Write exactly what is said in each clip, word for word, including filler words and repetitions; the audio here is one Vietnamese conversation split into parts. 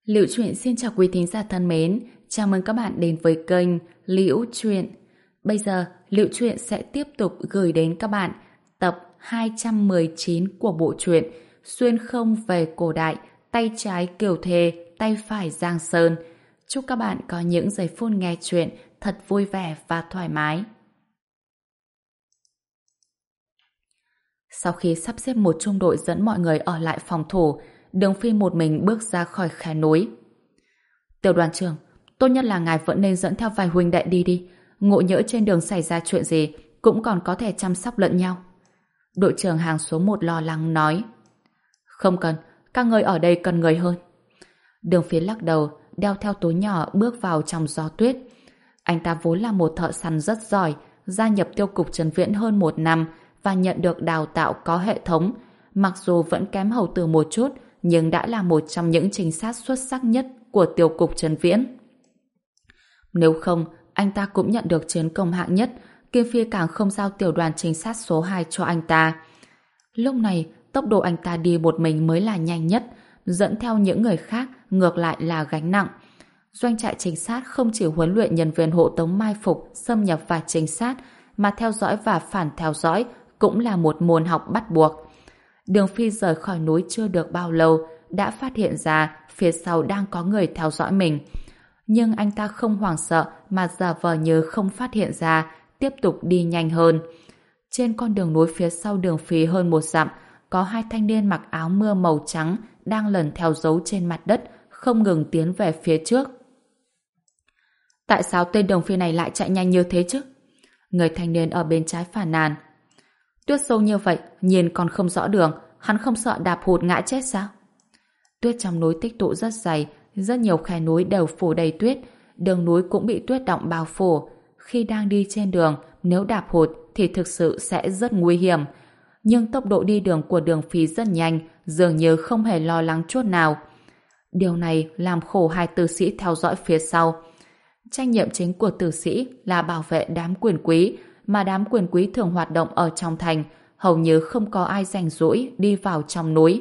Liễu Chuyện xin chào quý thính giả thân mến, chào mừng các bạn đến với kênh Liễu Chuyện. Bây giờ, Liễu Chuyện sẽ tiếp tục gửi đến các bạn tập hai trăm mười chín của bộ truyện Xuyên không về cổ đại, tay trái Kiều Thề, tay phải Giang Sơn. Chúc các bạn có những giây phút nghe chuyện thật vui vẻ và thoải mái. Sau khi sắp xếp một trung đội dẫn mọi người ở lại phòng thủ, Đường Phi một mình bước ra khỏi khe núi. Tiểu đoàn trưởng, tốt nhất là ngài vẫn nên dẫn theo vài huynh đệ đi đi. Ngộ nhỡ trên đường xảy ra chuyện gì, cũng còn có thể chăm sóc lẫn nhau. Đội trưởng hàng số một lo lắng nói. Không cần, các người ở đây cần người hơn. Đường Phi lắc đầu, đeo theo túi nhỏ bước vào trong gió tuyết. Anh ta vốn là một thợ săn rất giỏi, gia nhập tiêu cục Trấn Viễn hơn một năm và nhận được đào tạo có hệ thống. Mặc dù vẫn kém hầu tử một chút, nhưng đã là một trong những trinh sát xuất sắc nhất của tiêu cục Trấn Viễn. Nếu không, anh ta cũng nhận được chiến công hạng nhất, Kim Phi càng không giao tiểu đoàn trinh sát số hai cho anh ta. Lúc này, tốc độ anh ta đi một mình mới là nhanh nhất, dẫn theo những người khác ngược lại là gánh nặng. Doanh trại trinh sát không chỉ huấn luyện nhân viên hộ tống mai phục, xâm nhập và trinh sát, mà theo dõi và phản theo dõi cũng là một môn học bắt buộc. Đường Phi rời khỏi núi chưa được bao lâu, đã phát hiện ra phía sau đang có người theo dõi mình. Nhưng anh ta không hoảng sợ mà giả vờ như không phát hiện ra, tiếp tục đi nhanh hơn. Trên con đường núi phía sau Đường Phi hơn một dặm, có hai thanh niên mặc áo mưa màu trắng đang lần theo dấu trên mặt đất, không ngừng tiến về phía trước. Tại sao tên Đường Phi này lại chạy nhanh như thế chứ? Người thanh niên ở bên trái phàn nàn. Tuyết sâu như vậy, nhìn còn không rõ đường, hắn không sợ đạp hụt ngã chết sao? Tuyết trong núi tích tụ rất dày, rất nhiều khe núi đều phủ đầy tuyết, đường núi cũng bị tuyết đọng bao phủ. Khi đang đi trên đường, nếu đạp hụt thì thực sự sẽ rất nguy hiểm. Nhưng tốc độ đi đường của Đường Phi rất nhanh, dường như không hề lo lắng chút nào. Điều này làm khổ hai tử sĩ theo dõi phía sau. Trách nhiệm chính của tử sĩ là bảo vệ đám quyền quý, mà đám quyền quý thường hoạt động ở trong thành, hầu như không có ai rảnh rỗi đi vào trong núi.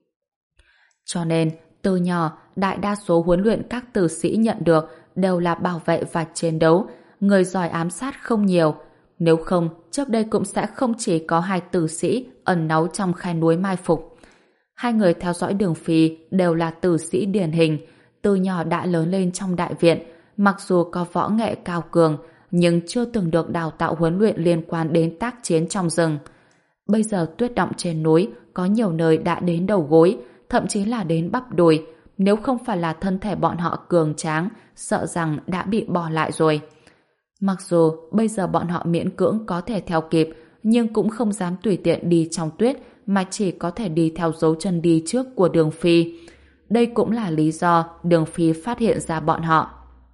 Cho nên, từ nhỏ, đại đa số huấn luyện các tử sĩ nhận được đều là bảo vệ và chiến đấu, người giỏi ám sát không nhiều. Nếu không, trước đây cũng sẽ không chỉ có hai tử sĩ ẩn náu trong khe núi mai phục. Hai người theo dõi Đường Phi đều là tử sĩ điển hình, từ nhỏ đã lớn lên trong đại viện, mặc dù có võ nghệ cao cường, nhưng chưa từng được đào tạo huấn luyện liên quan đến tác chiến trong rừng. Bây giờ tuyết đọng trên núi có nhiều nơi đã đến đầu gối, thậm chí là đến bắp đùi. Nếu không phải là thân thể bọn họ cường tráng, sợ rằng đã bị bỏ lại rồi. Mặc dù bây giờ bọn họ miễn cưỡng có thể theo kịp, nhưng cũng không dám tùy tiện đi trong tuyết, mà chỉ có thể đi theo dấu chân đi trước của Đường Phi. Đây cũng là lý do Đường Phi phát hiện ra bọn họ.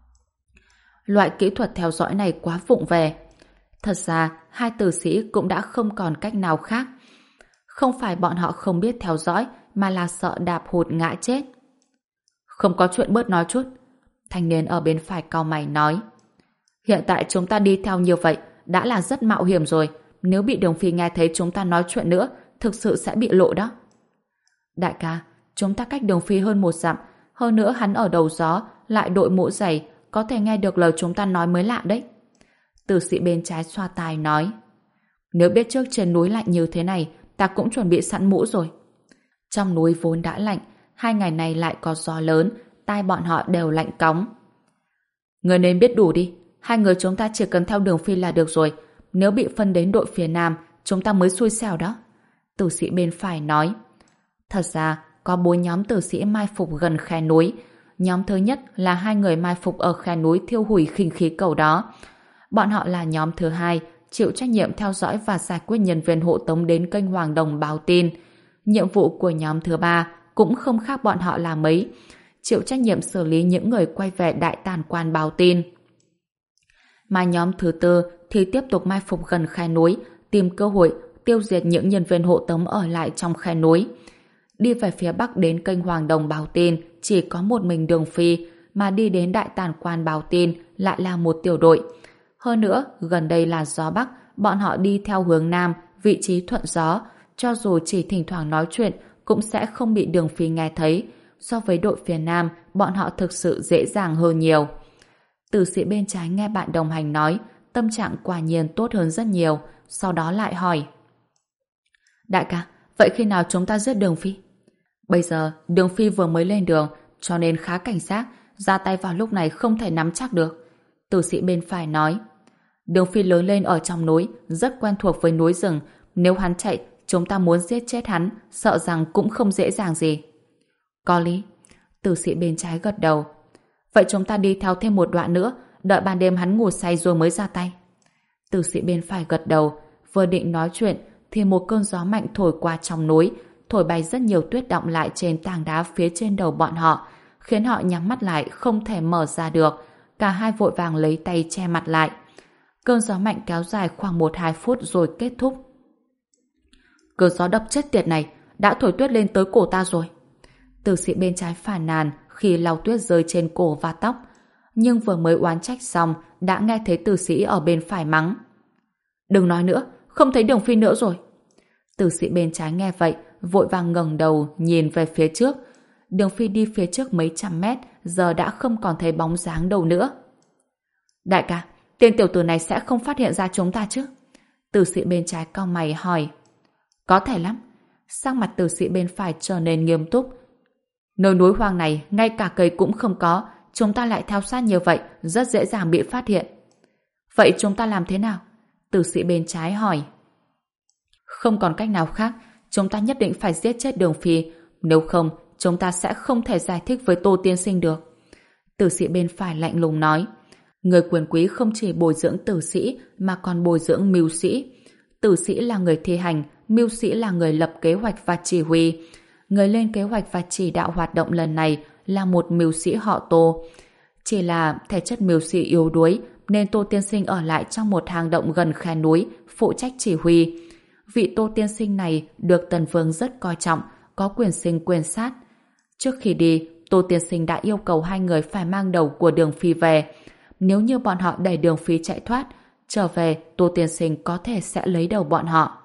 Loại kỹ thuật theo dõi này quá vụng về. Thật ra, hai tử sĩ cũng đã không còn cách nào khác. Không phải bọn họ không biết theo dõi, mà là sợ đạp hụt ngã chết. Không có chuyện bớt nói chút. Thanh niên ở bên phải cau mày nói. Hiện tại chúng ta đi theo như vậy đã là rất mạo hiểm rồi. Nếu bị Đường Phi nghe thấy chúng ta nói chuyện nữa, thực sự sẽ bị lộ đó. Đại ca, chúng ta cách Đường Phi hơn một dặm, hơn nữa hắn ở đầu gió, lại đội mũ dày, có thể nghe được lời chúng ta nói mới lạ đấy. Tử sĩ bên trái xoa tai nói. Nếu biết trước trên núi lạnh như thế này, ta cũng chuẩn bị sẵn mũ rồi. Trong núi vốn đã lạnh, hai ngày này lại có gió lớn, tai bọn họ đều lạnh cóng. Người nên biết đủ đi, hai người chúng ta chỉ cần theo Đường Phi là được rồi. Nếu bị phân đến đội phía Nam, chúng ta mới xui xẻo đó. Tử sĩ bên phải nói. Thật ra, có bốn nhóm tử sĩ mai phục gần khe núi. Nhóm thứ nhất là hai người mai phục ở khe núi thiêu hủy khinh khí cầu đó. Bọn họ là nhóm thứ hai, chịu trách nhiệm theo dõi và giải quyết nhân viên hộ tống đến kênh Hoàng Đồng báo tin. Nhiệm vụ của nhóm thứ ba cũng không khác bọn họ là mấy, chịu trách nhiệm xử lý những người quay về đại tàn quan báo tin. Mà nhóm thứ tư thì tiếp tục mai phục gần khe núi, tìm cơ hội tiêu diệt những nhân viên hộ tống ở lại trong khe núi. Đi về phía bắc đến kênh Hoàng Đồng báo tin chỉ có một mình Đường Phi, mà đi đến đại tàn quan báo tin lại là một tiểu đội. Hơn nữa, gần đây là gió bắc, bọn họ đi theo hướng nam, vị trí thuận gió, cho dù chỉ thỉnh thoảng nói chuyện cũng sẽ không bị Đường Phi nghe thấy. so với đội phía Nam, bọn họ thực sự dễ dàng hơn nhiều. Tử sĩ bên trái nghe bạn đồng hành nói, tâm trạng quả nhiên tốt hơn rất nhiều, sau đó lại hỏi. Đại ca, vậy khi nào chúng ta giết Đường Phi? Bây giờ, Đường Phi vừa mới lên đường, cho nên khá cảnh giác, ra tay vào lúc này không thể nắm chắc được. Tử sĩ bên phải nói. Đường Phi lớn lên ở trong núi, rất quen thuộc với núi rừng. Nếu hắn chạy, chúng ta muốn giết chết hắn, sợ rằng cũng không dễ dàng gì. Có lý. Tử sĩ bên trái gật đầu. Vậy chúng ta đi theo thêm một đoạn nữa, đợi ban đêm hắn ngủ say rồi mới ra tay. Tử sĩ bên phải gật đầu, vừa định nói chuyện thì một cơn gió mạnh thổi qua trong núi, thổi bay rất nhiều tuyết đọng lại trên tảng đá phía trên đầu bọn họ, khiến họ nhắm mắt lại không thể mở ra được. Cả hai vội vàng lấy tay che mặt lại. Cơn gió mạnh kéo dài khoảng một hai phút rồi kết thúc. Cơn gió độc chết tiệt này đã thổi tuyết lên tới cổ ta rồi. Tử sĩ bên trái phàn nàn khi lau tuyết rơi trên cổ và tóc, nhưng vừa mới oán trách xong đã nghe thấy tử sĩ ở bên phải mắng. Đừng nói nữa, không thấy Đường Phi nữa rồi. Tử sĩ bên trái nghe vậy vội vàng ngẩng đầu nhìn về phía trước. Đường Phi đi phía trước mấy trăm mét, giờ đã không còn thấy bóng dáng đâu nữa. Đại ca, tên tiểu tử này sẽ không phát hiện ra chúng ta chứ? Tử sĩ bên trái cau mày hỏi. Có thể lắm. Sắc mặt tử sĩ bên phải trở nên nghiêm túc. Nơi núi hoang này ngay cả cây cũng không có, chúng ta lại theo sát như vậy, rất dễ dàng bị phát hiện. Vậy chúng ta làm thế nào? Tử sĩ bên trái hỏi. Không còn cách nào khác, chúng ta nhất định phải giết chết Đường Phi, nếu không chúng ta sẽ không thể giải thích với Tô tiên sinh được. Tử sĩ bên phải lạnh lùng nói. Người quyền quý không chỉ bồi dưỡng tử sĩ mà còn bồi dưỡng mưu sĩ. Tử sĩ là người thi hành, mưu sĩ là người lập kế hoạch và chỉ huy. Người lên kế hoạch và chỉ đạo hoạt động lần này là một mưu sĩ họ Tô. Chỉ là thể chất mưu sĩ yếu đuối nên Tô tiên sinh ở lại trong một hang động gần khe núi phụ trách chỉ huy. Vị Tô tiên sinh này được Tần Vương rất coi trọng, có quyền sinh quyền sát. Trước khi đi, Tô tiên sinh đã yêu cầu hai người phải mang đầu của Đường Phi về. Nếu như bọn họ đẩy Đường Phi chạy thoát, trở về Tô tiên sinh có thể sẽ lấy đầu bọn họ.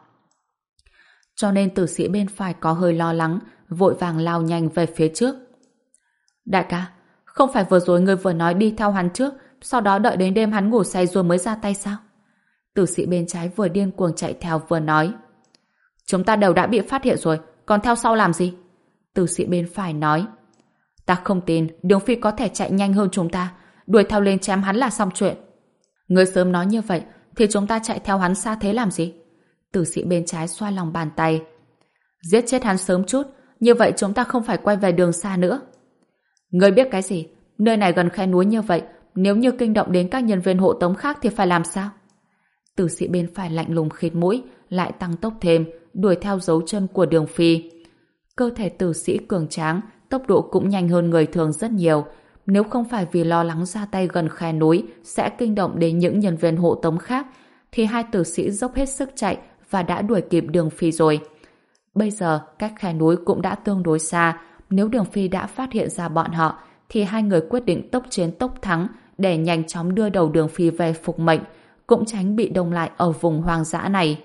Cho nên tử sĩ bên phải có hơi lo lắng, vội vàng lao nhanh về phía trước. Đại ca, không phải vừa rồi ngươi vừa nói đi theo hắn trước, sau đó đợi đến đêm hắn ngủ say rồi mới ra tay sao? Tử sĩ bên trái vừa điên cuồng chạy theo vừa nói. Chúng ta đều đã bị phát hiện rồi, còn theo sau làm gì? Tử sĩ bên phải nói. Ta không tin Đường Phi có thể chạy nhanh hơn chúng ta, đuổi theo lên chém hắn là xong chuyện. Ngươi sớm nói như vậy thì chúng ta chạy theo hắn xa thế làm gì? Tử sĩ bên trái xoa lòng bàn tay. Giết chết hắn sớm chút, như vậy chúng ta không phải quay về đường xa nữa. Ngươi biết cái gì? Nơi này gần khe núi như vậy, nếu như kinh động đến các nhân viên hộ tống khác thì phải làm sao? Tử sĩ bên phải lạnh lùng khịt mũi, lại tăng tốc thêm, đuổi theo dấu chân của Đường Phi. Cơ thể tử sĩ cường tráng, tốc độ cũng nhanh hơn người thường rất nhiều. Nếu không phải vì lo lắng ra tay gần khe núi sẽ kinh động đến những nhân viên hộ tống khác, thì hai tử sĩ dốc hết sức chạy và đã đuổi kịp Đường Phi rồi. Bây giờ cách khe núi cũng đã tương đối xa, nếu Đường Phi đã phát hiện ra bọn họ thì hai người quyết định tốc chiến tốc thắng để nhanh chóng đưa đầu Đường Phi về phục mệnh, cũng tránh bị đông lại ở vùng hoang dã này.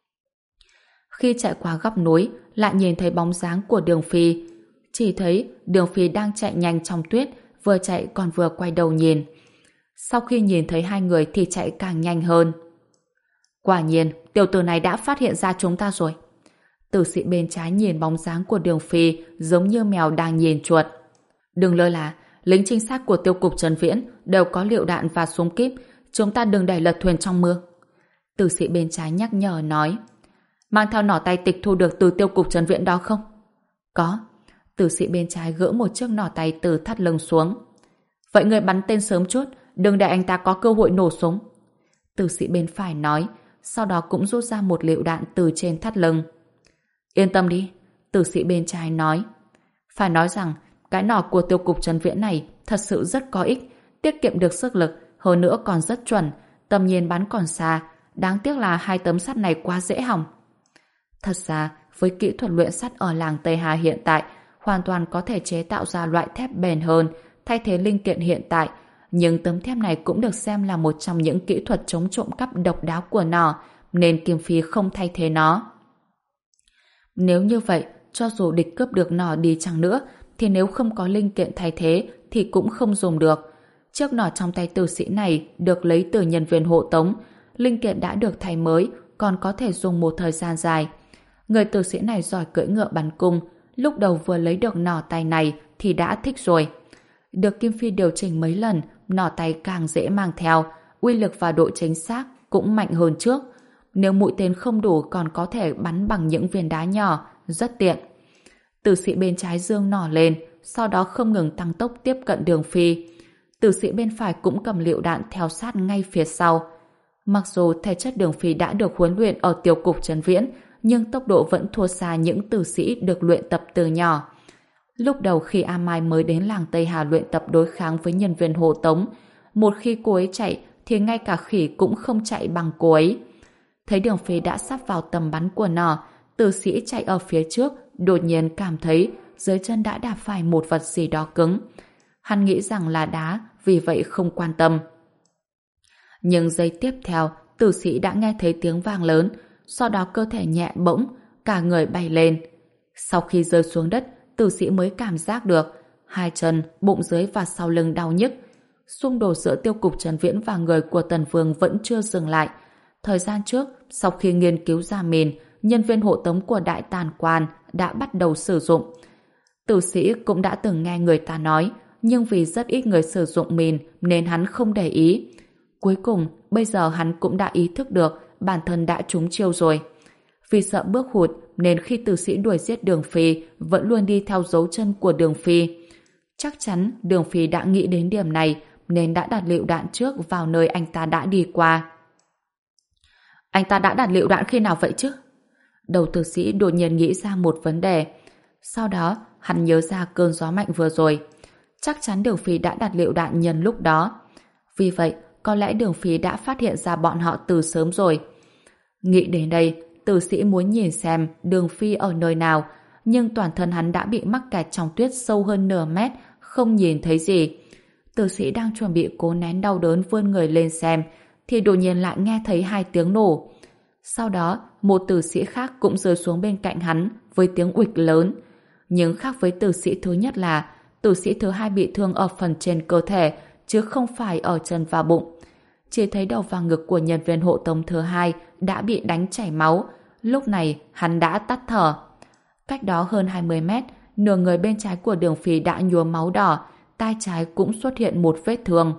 Khi chạy qua góc núi, lại nhìn thấy bóng dáng của Đường Phi. Chỉ thấy Đường Phi đang chạy nhanh trong tuyết, vừa chạy còn vừa quay đầu nhìn. Sau khi nhìn thấy hai người thì chạy càng nhanh hơn. Quả nhiên, tiểu tử này đã phát hiện ra chúng ta rồi. Tử sĩ bên trái nhìn bóng dáng của Đường Phi giống như mèo đang nhìn chuột. Đừng lơ là, lính trinh sát của tiêu cục Trần Viễn đều có lựu đạn và súng kíp, chúng ta đừng đẩy lật thuyền trong mưa. Tử sĩ bên trái nhắc nhở nói. Mang theo nỏ tay tịch thu được từ tiêu cục Trần Viễn đó không? Có. Tử sĩ bên trái gỡ một chiếc nỏ tay từ thắt lưng xuống. Vậy người bắn tên sớm chút, đừng để anh ta có cơ hội nổ súng. Tử sĩ bên phải nói, sau đó cũng rút ra một lựu đạn từ trên thắt lưng. Yên tâm đi, tử sĩ bên trái nói. Phải nói rằng, cái nỏ của tiêu cục Trần Viễn này thật sự rất có ích, tiết kiệm được sức lực, hơn nữa còn rất chuẩn, tầm nhìn bắn còn xa, đáng tiếc là hai tấm sắt này quá dễ hỏng. Thật ra, với kỹ thuật luyện sắt ở làng Tây Hà hiện tại, hoàn toàn có thể chế tạo ra loại thép bền hơn, thay thế linh kiện hiện tại, nhưng tấm thép này cũng được xem là một trong những kỹ thuật chống trộm cắp độc đáo của nó, nên Kim Phi không thay thế nó. Nếu như vậy, cho dù địch cướp được nó đi chăng nữa, thì nếu không có linh kiện thay thế thì cũng không dùng được. Chiếc nỏ trong tay tử sĩ này được lấy từ nhân viên hộ tống, linh kiện đã được thay mới, còn có thể dùng một thời gian dài. Người tử sĩ này giỏi cưỡi ngựa bắn cung, lúc đầu vừa lấy được nỏ tay này thì đã thích rồi. Được Kim Phi điều chỉnh mấy lần, nỏ tay càng dễ mang theo, uy lực và độ chính xác cũng mạnh hơn trước. Nếu mũi tên không đủ còn có thể bắn bằng những viên đá nhỏ, rất tiện. Tử sĩ bên trái giương nỏ lên, sau đó không ngừng tăng tốc tiếp cận Đường Phi. Tử sĩ bên phải cũng cầm lựu đạn theo sát ngay phía sau. Mặc dù thể chất Đường Phi đã được huấn luyện ở tiểu cục Trấn Viễn, nhưng tốc độ vẫn thua xa những tử sĩ được luyện tập từ nhỏ. Lúc đầu khi A Mai mới đến làng Tây Hà luyện tập đối kháng với nhân viên hộ tống, một khi cô ấy chạy thì ngay cả khỉ cũng không chạy bằng cô ấy. Thấy Đường Phi đã sắp vào tầm bắn của nỏ, tử sĩ chạy ở phía trước đột nhiên cảm thấy dưới chân đã đạp phải một vật gì đó cứng. Hắn nghĩ rằng là đá, vì vậy không quan tâm. Nhưng giây tiếp theo, tử sĩ đã nghe thấy tiếng vang lớn, sau đó cơ thể nhẹ bỗng, cả người bay lên. Sau khi rơi xuống đất, tử sĩ mới cảm giác được hai chân, bụng dưới và sau lưng đau nhức. Xung đột giữa tiêu cục Trấn Viễn và người của Tần Vương vẫn chưa dừng lại. Thời gian trước, sau khi nghiên cứu ra mìn, nhân viên hộ tống của Đại Tàn Quan đã bắt đầu sử dụng. Tử sĩ cũng đã từng nghe người ta nói, nhưng vì rất ít người sử dụng mìn nên hắn không để ý. Cuối cùng, bây giờ hắn cũng đã ý thức được bản thân đã trúng chiêu rồi. Vì sợ bước hụt nên khi tử sĩ đuổi giết Đường Phi vẫn luôn đi theo dấu chân của Đường Phi. Chắc chắn Đường Phi đã nghĩ đến điểm này nên đã đặt lựu đạn trước vào nơi anh ta đã đi qua. Anh ta đã đặt lựu đạn khi nào vậy chứ? Đầu tử sĩ đột nhiên nghĩ ra một vấn đề. Sau đó, hắn nhớ ra cơn gió mạnh vừa rồi. Chắc chắn Đường Phi đã đặt lựu đạn nhân lúc đó. Vì vậy, có lẽ Đường Phi đã phát hiện ra bọn họ từ sớm rồi. Nghĩ đến đây, tử sĩ muốn nhìn xem Đường Phi ở nơi nào, nhưng toàn thân hắn đã bị mắc kẹt trong tuyết sâu hơn nửa mét, không nhìn thấy gì. Tử sĩ đang chuẩn bị cố nén đau đớn vươn người lên xem, thì đột nhiên lại nghe thấy hai tiếng nổ. Sau đó, một tử sĩ khác cũng rơi xuống bên cạnh hắn với tiếng uịch lớn. Nhưng khác với tử sĩ thứ nhất là tử sĩ thứ hai bị thương ở phần trên cơ thể, chứ không phải ở chân và bụng. Chỉ thấy đầu và ngực của nhân viên hộ tống thứ hai đã bị đánh chảy máu. Lúc này, hắn đã tắt thở. Cách đó hơn hai mươi mét, nửa người bên trái của Đường Phi đã nhuốm máu đỏ, tai trái cũng xuất hiện một vết thương.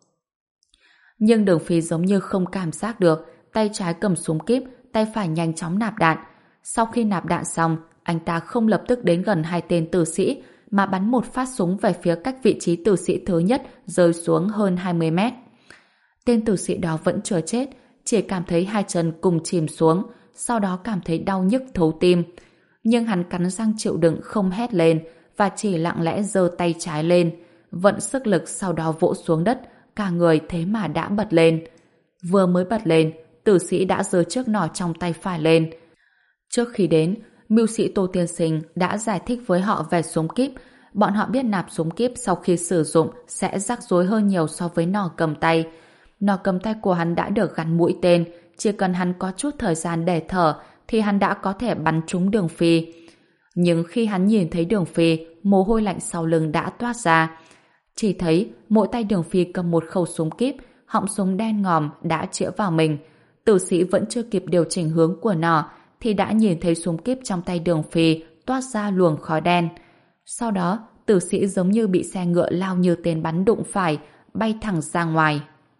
Nhưng Đường Phi giống như không cảm giác được, tay trái cầm súng kíp, tay phải nhanh chóng nạp đạn. Sau khi nạp đạn xong, anh ta không lập tức đến gần hai tên tử sĩ, mà bắn một phát súng về phía cách vị trí tử sĩ thứ nhất rơi xuống hơn hai mươi mét. Tên tử sĩ đó vẫn chưa chết, chỉ cảm thấy hai chân cùng chìm xuống, sau đó cảm thấy đau nhức thấu tim. Nhưng hắn cắn răng chịu đựng không hét lên và chỉ lặng lẽ giơ tay trái lên, vận sức lực sau đó vỗ xuống đất, cả người thế mà đã bật lên. Vừa mới bật lên, tử sĩ đã giơ chiếc nỏ trong tay phải lên. Trước khi đến, mưu sĩ Tô Tiên Sinh đã giải thích với họ về súng kíp. Bọn họ biết nạp súng kíp sau khi sử dụng sẽ rắc rối hơn nhiều so với nỏ cầm tay. Nỏ cầm tay của hắn đã được gắn mũi tên, chỉ cần hắn có chút thời gian để thở thì hắn đã có thể bắn trúng Đường Phi. Nhưng khi hắn nhìn thấy Đường Phi, mồ hôi lạnh sau lưng đã toát ra. Chỉ thấy mỗi tay Đường Phi cầm một khẩu súng kíp, họng súng đen ngòm đã chĩa vào mình. Tử sĩ vẫn chưa kịp điều chỉnh hướng của nỏ thì đã nhìn thấy súng kíp trong tay Đường Phi toát ra luồng khói đen. Sau đó, tử sĩ giống như bị xe ngựa lao như tên bắn đụng phải, bay thẳng ra ngoài.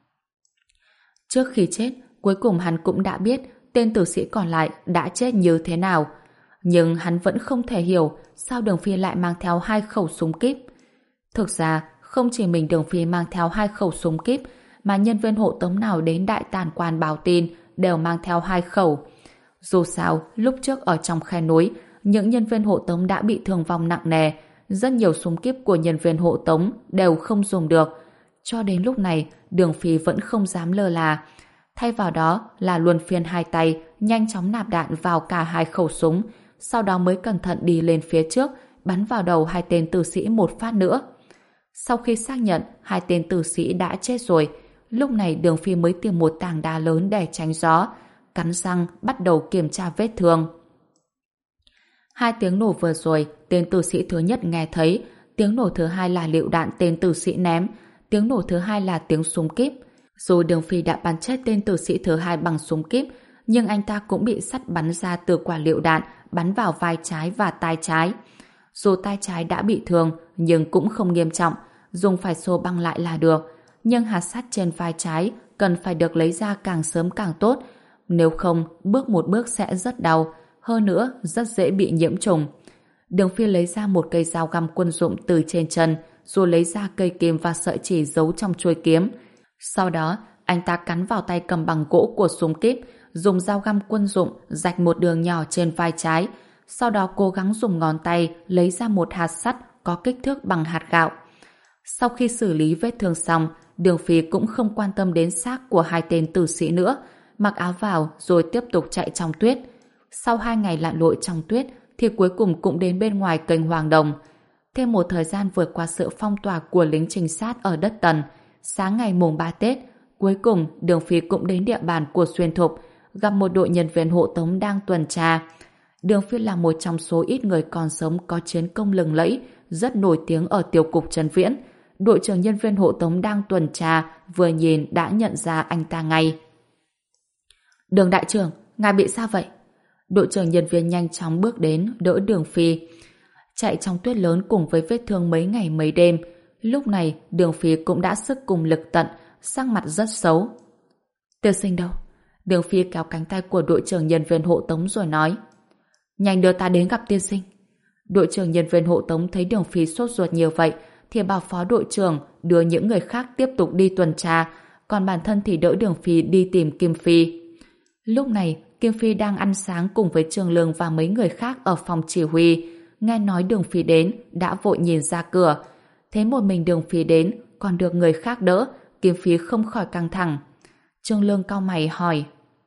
Trước khi chết, cuối cùng hắn cũng đã biết tên tử sĩ còn lại đã chết như thế nào. Nhưng hắn vẫn không thể hiểu sao Đường Phi lại mang theo hai khẩu súng kíp. Thực ra, không chỉ mình Đường Phi mang theo hai khẩu súng kíp, mà nhân viên hộ tống nào đến Đại Tàn Quan báo tin đều mang theo hai khẩu. Dù sao, lúc trước ở trong khe núi, những nhân viên hộ tống đã bị thương vong nặng nề, rất nhiều súng kíp của nhân viên hộ tống đều không dùng được. Cho đến lúc này, Đường Phi vẫn không dám lơ là. Thay vào đó là luân phiên hai tay, nhanh chóng nạp đạn vào cả hai khẩu súng, sau đó mới cẩn thận đi lên phía trước, bắn vào đầu hai tên tử sĩ một phát nữa. Sau khi xác nhận hai tên tử sĩ đã chết rồi, lúc này Đường Phi mới tìm một tảng đá lớn để tránh gió, cắn răng bắt đầu kiểm tra vết thương. Hai tiếng nổ vừa rồi, tên tử sĩ thứ nhất nghe thấy, tiếng nổ thứ hai là lựu đạn tên tử sĩ ném, tiếng nổ thứ hai là tiếng súng kíp. Dù Đường Phi đã bắn chết tên tử sĩ thứ hai bằng súng kíp, nhưng anh ta cũng bị sắt bắn ra từ quả lựu đạn, bắn vào vai trái và tai trái. Dù tai trái đã bị thương, nhưng cũng không nghiêm trọng, dùng phải xô băng lại là được. Nhưng hạt sắt trên vai trái cần phải được lấy ra càng sớm càng tốt, nếu không, bước một bước sẽ rất đau, hơn nữa rất dễ bị nhiễm trùng. Đường Phi lấy ra một cây dao găm quân dụng từ trên chân, rồi lấy ra cây kim và sợi chỉ giấu trong chuôi kiếm. Sau đó, anh ta cắn vào tay cầm bằng gỗ của súng kíp, dùng dao găm quân dụng rạch một đường nhỏ trên vai trái, sau đó cố gắng dùng ngón tay lấy ra một hạt sắt có kích thước bằng hạt gạo. Sau khi xử lý vết thương xong, Đường Phi cũng không quan tâm đến xác của hai tên tử sĩ nữa, mặc áo vào rồi tiếp tục chạy trong tuyết. Sau hai ngày lặn lội trong tuyết thì cuối cùng cũng đến bên ngoài kênh Hoàng Đồng. Thêm một thời gian vượt qua sự phong tỏa của lính trinh sát ở đất Tần, sáng ngày mùng ba Tết, cuối cùng Đường Phi cũng đến địa bàn của Xuyên Thục, gặp một đội nhân viên hộ tống đang tuần tra. Đường Phi là một trong số ít người còn sống có chiến công lừng lẫy, rất nổi tiếng ở tiểu cục Trấn Viễn. Đội trưởng nhân viên hộ tống đang tuần tra vừa nhìn đã nhận ra anh ta ngay. Đường đại trưởng, ngài bị sao vậy? Đội trưởng nhân viên nhanh chóng bước đến đỡ Đường Phi. Chạy trong tuyết lớn cùng với vết thương mấy ngày mấy đêm, lúc này Đường Phi cũng đã sức cùng lực tận, sắc mặt rất xấu. Tiên sinh đâu? Đường Phi kéo cánh tay của đội trưởng nhân viên hộ tống rồi nói: nhanh đưa ta đến gặp tiên sinh. Đội trưởng nhân viên hộ tống thấy Đường Phi sốt ruột nhiều vậy thì bảo phó đội trưởng đưa những người khác tiếp tục đi tuần tra, còn bản thân thì đỡ Đường Phi đi tìm Kim Phi. Lúc này Kim Phi đang ăn sáng cùng với Trường Lương và mấy người khác ở phòng chỉ huy, nghe nói Đường Phi đến đã vội nhìn ra cửa. Thấy một mình Đường Phi đến còn được người khác đỡ, Kim Phi không khỏi căng thẳng. Trường Lương cau mày hỏi: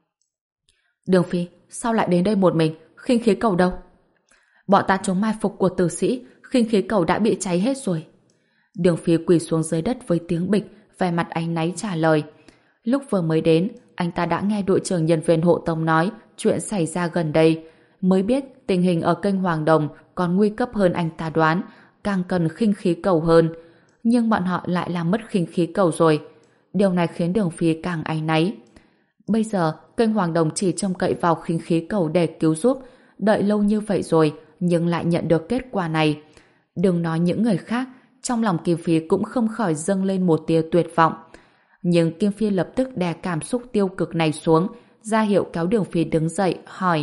Đường Phi, sao lại đến đây một mình? Khinh khí cầu đâu? Bọn ta chống mai phục của tử sĩ, khinh khí cầu đã bị cháy hết rồi. Đường Phi quỳ xuống dưới đất với tiếng bịch, vẻ mặt áy náy trả lời. Lúc vừa mới đến, anh ta đã nghe đội trưởng nhân viên hộ tống nói chuyện xảy ra gần đây, mới biết tình hình ở kênh Hoàng Đồng còn nguy cấp hơn anh ta đoán, càng cần khinh khí cầu hơn. Nhưng bọn họ lại làm mất khinh khí cầu rồi. Điều này khiến Đường Phi càng áy náy. Bây giờ, kênh Hoàng Đồng chỉ trông cậy vào khinh khí cầu để cứu giúp, đợi lâu như vậy rồi, nhưng lại nhận được kết quả này. Đừng nói những người khác, trong lòng Kim Phi cũng không khỏi dâng lên một tia tuyệt vọng. Nhưng Kim Phi lập tức đè cảm xúc tiêu cực này xuống, ra hiệu kéo Đường Phi đứng dậy, hỏi: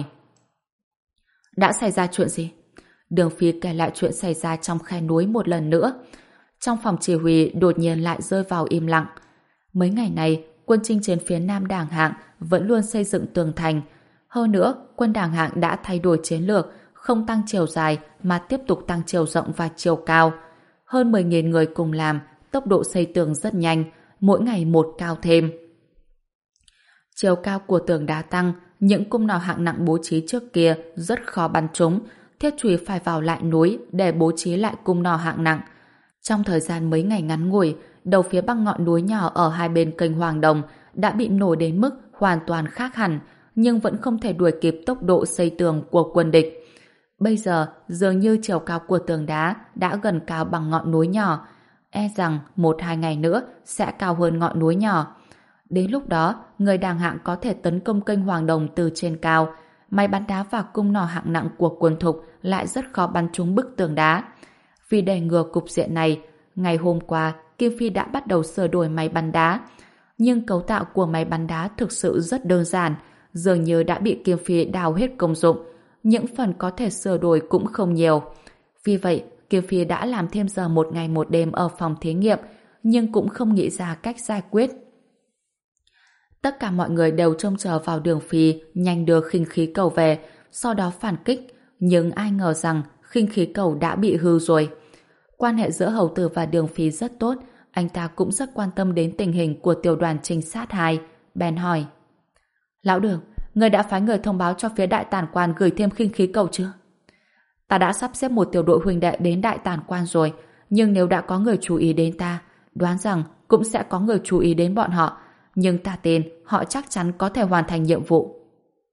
đã xảy ra chuyện gì? Đường Phi kể lại chuyện xảy ra trong khe núi một lần nữa. Trong phòng chỉ huy đột nhiên lại rơi vào im lặng. Mấy ngày này, quân chinh chiến phía Nam Đảng Hạng vẫn luôn xây dựng tường thành. Hơn nữa, quân Đảng Hạng đã thay đổi chiến lược, không tăng chiều dài mà tiếp tục tăng chiều rộng và chiều cao. Hơn mười nghìn người cùng làm, tốc độ xây tường rất nhanh, mỗi ngày một cao thêm. Chiều cao của tường đá tăng, những cung nỏ hạng nặng bố trí trước kia rất khó bắn trúng, thiết chùy phải vào lại núi để bố trí lại cung nỏ hạng nặng. Trong thời gian mấy ngày ngắn ngủi, đầu phía bắc ngọn núi nhỏ ở hai bên kênh Hoàng Đồng đã bị nổ đến mức hoàn toàn khác hẳn, nhưng vẫn không thể đuổi kịp tốc độ xây tường của quân địch. Bây giờ, dường như chiều cao của tường đá đã gần cao bằng ngọn núi nhỏ, e rằng một hai ngày nữa sẽ cao hơn ngọn núi nhỏ. Đến lúc đó, người Đảng Hạng có thể tấn công kênh Hoàng Đồng từ trên cao. Máy bắn đá và cung nỏ hạng nặng của quân thục lại rất khó bắn trúng bức tường đá. Vì để ngừa cục diện này, ngày hôm qua, Kim Phi đã bắt đầu sửa đổi máy bắn đá. Nhưng cấu tạo của máy bắn đá thực sự rất đơn giản, dường như đã bị Kim Phi đào hết công dụng. Những phần có thể sửa đổi cũng không nhiều. Vì vậy, Kim Phi đã làm thêm giờ một ngày một đêm ở phòng thí nghiệm, nhưng cũng không nghĩ ra cách giải quyết. Tất cả mọi người đều trông chờ vào Đường Phi nhanh đưa khinh khí cầu về, sau đó phản kích, nhưng ai ngờ rằng khinh khí cầu đã bị hư rồi. Quan hệ giữa Hầu Tử và Đường Phi rất tốt, anh ta cũng rất quan tâm đến tình hình của tiểu đoàn trinh sát hai, bèn hỏi: Lão Đường, người đã phái người thông báo cho phía Đại Tản Quan gửi thêm khinh khí cầu chưa? Ta đã sắp xếp một tiểu đội huynh đệ đến Đại Tản Quan rồi, nhưng nếu đã có người chú ý đến ta, đoán rằng cũng sẽ có người chú ý đến bọn họ, nhưng ta tin họ chắc chắn có thể hoàn thành nhiệm vụ.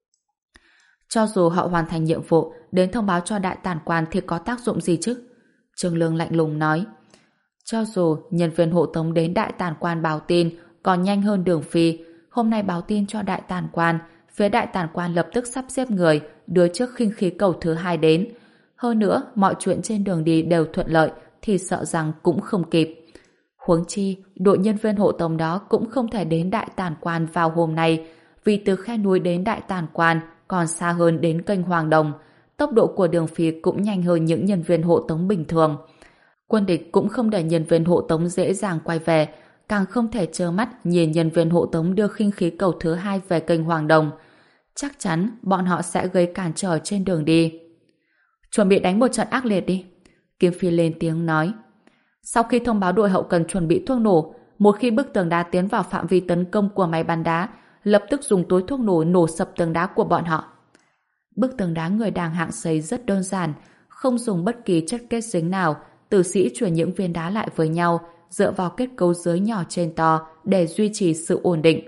Cho dù họ hoàn thành nhiệm vụ, đến thông báo cho Đại Tản Quan thì có tác dụng gì chứ? Trương Lương lạnh lùng nói. Cho dù nhân viên hộ tống đến đại tản quan báo tin còn nhanh hơn Đường Phi, hôm nay báo tin cho đại tản quan, phía đại tản quan lập tức sắp xếp người đưa chiếc khinh khí cầu thứ hai đến. Hơn nữa, mọi chuyện trên đường đi đều thuận lợi thì sợ rằng cũng không kịp. Huống chi, đội nhân viên hộ tống đó cũng không thể đến đại tản quan vào hôm nay, vì từ khe núi đến đại tản quan còn xa hơn đến kênh Hoàng Đồng. Tốc độ của Đường Phi cũng nhanh hơn những nhân viên hộ tống bình thường. Quân địch cũng không để nhân viên hộ tống dễ dàng quay về, càng không thể trơ mắt nhìn nhân viên hộ tống đưa khinh khí cầu thứ hai về kênh Hoàng Đồng. Chắc chắn bọn họ sẽ gây cản trở trên đường đi. Chuẩn bị đánh một trận ác liệt đi. Kim Phi lên tiếng nói. Sau khi thông báo đội hậu cần chuẩn bị thuốc nổ, một khi bức tường đá tiến vào phạm vi tấn công của máy bắn đá, lập tức dùng túi thuốc nổ nổ sập tường đá của bọn họ. Bức tường đá người Đàng Hạng xây rất đơn giản, không dùng bất kỳ chất kết dính nào. Tử sĩ chuyển những viên đá lại với nhau, dựa vào kết cấu dưới nhỏ trên to để duy trì sự ổn định.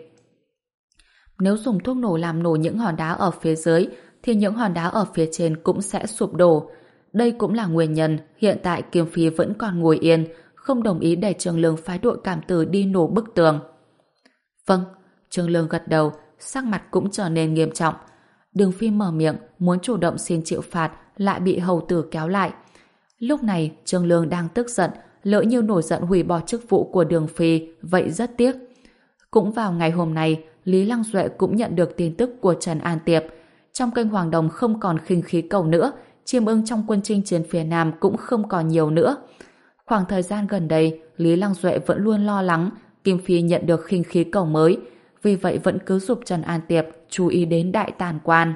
Nếu dùng thuốc nổ làm nổ những hòn đá ở phía dưới, thì những hòn đá ở phía trên cũng sẽ sụp đổ. Đây cũng là nguyên nhân hiện tại Kiếm Phi vẫn còn ngồi yên, không đồng ý để Trương Lương phái đội cảm tử đi nổ bức tường. Vâng, Trương Lương gật đầu, sắc mặt cũng trở nên nghiêm trọng. Đường Phi mở miệng, muốn chủ động xin chịu phạt, lại bị hầu tử kéo lại. Lúc này, Trương Lương đang tức giận, lỡ như nổi giận hủy bỏ chức vụ của Đường Phi, vậy rất tiếc. Cũng vào ngày hôm nay, Lý Lăng Duệ cũng nhận được tin tức của Trần An Tiệp. Trong kênh Hoàng Đồng không còn khinh khí cầu nữa, chim ưng trong quân chinh chiến phía Nam cũng không còn nhiều nữa. Khoảng thời gian gần đây, Lý Lăng Duệ vẫn luôn lo lắng Kim Phi nhận được khinh khí cầu mới, vì vậy vẫn cứ giục Trần An Tiệp chú ý đến đại tàn quan.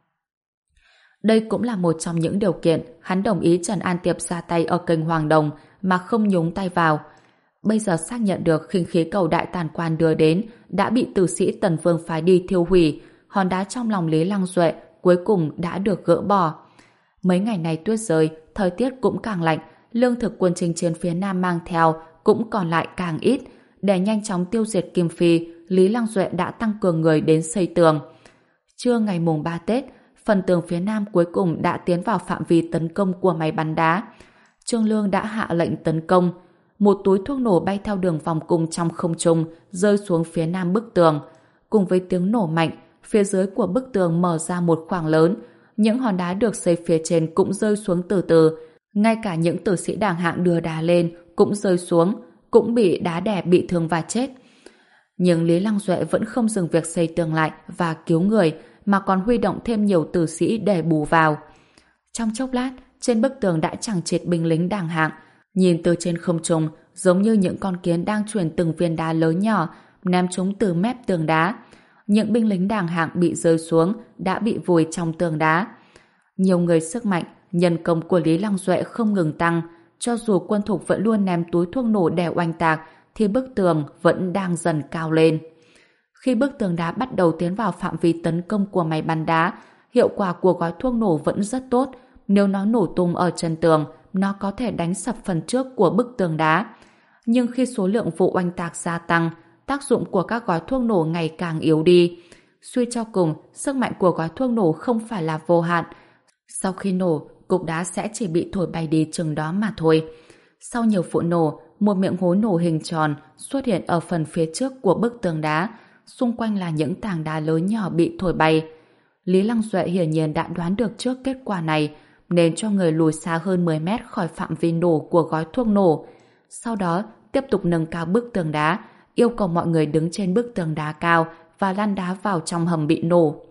Đây cũng là một trong những điều kiện hắn đồng ý Trần An Tiệp ra tay ở kênh Hoàng Đồng mà không nhúng tay vào. Bây giờ xác nhận được khinh khí cầu đại tàn quan đưa đến đã bị tử sĩ Tần Vương phái đi thiêu hủy, hòn đá trong lòng Lý Lăng Duệ cuối cùng đã được gỡ bỏ. Mấy ngày này tuyết rơi, thời tiết cũng càng lạnh, lương thực quân chinh chiến phía Nam mang theo cũng còn lại càng ít. Để nhanh chóng tiêu diệt Kim Phi, Lý Lăng Duệ đã tăng cường người đến xây tường. Trưa ngày mùng ba Tết, phần tường phía Nam cuối cùng đã tiến vào phạm vi tấn công của máy bắn đá. Trương Lương đã hạ lệnh tấn công. Một túi thuốc nổ bay theo đường vòng cung trong không trung, rơi xuống phía Nam bức tường. Cùng với tiếng nổ mạnh, phía dưới của bức tường mở ra một khoảng lớn. Những hòn đá được xây phía trên cũng rơi xuống từ từ. Ngay cả những tử sĩ Đàng Hạng đưa đá lên cũng rơi xuống, cũng bị đá đè bị thương và chết. Nhưng Lý Lăng Duệ vẫn không dừng việc xây tường lại và cứu người, mà còn huy động thêm nhiều tử sĩ để bù vào. Trong chốc lát, trên bức tường đã chẳng chịt binh lính Đàng Hạng. Nhìn từ trên không trung, giống như những con kiến đang chuyển từng viên đá lớn nhỏ, ném chúng từ mép tường đá. Những binh lính Đàng Hạng bị rơi xuống đã bị vùi trong tường đá. Nhiều người sức mạnh, nhân công của Lý Lăng Duệ không ngừng tăng. Cho dù quân thục vẫn luôn ném túi thuốc nổ để oanh tạc, thì bức tường vẫn đang dần cao lên. Khi bức tường đá bắt đầu tiến vào phạm vi tấn công của máy bắn đá, hiệu quả của gói thuốc nổ vẫn rất tốt. Nếu nó nổ tung ở chân tường, nó có thể đánh sập phần trước của bức tường đá. Nhưng khi số lượng vụ oanh tạc gia tăng, tác dụng của các gói thuốc nổ ngày càng yếu đi. Suy cho cùng, sức mạnh của gói thuốc nổ không phải là vô hạn. Sau khi nổ, cục đá sẽ chỉ bị thổi bay đi chừng đó mà thôi. Sau nhiều vụ nổ, một miệng hố nổ hình tròn xuất hiện ở phần phía trước của bức tường đá. Xung quanh là những tảng đá lớn nhỏ bị thổi bay. Lý Lăng Duệ hiển nhiên đã đoán được trước kết quả này, nên cho người lùi xa hơn mười mét khỏi phạm vi nổ của gói thuốc nổ. Sau đó, tiếp tục nâng cao bức tường đá, yêu cầu mọi người đứng trên bức tường đá cao và lăn đá vào trong hầm bị nổ.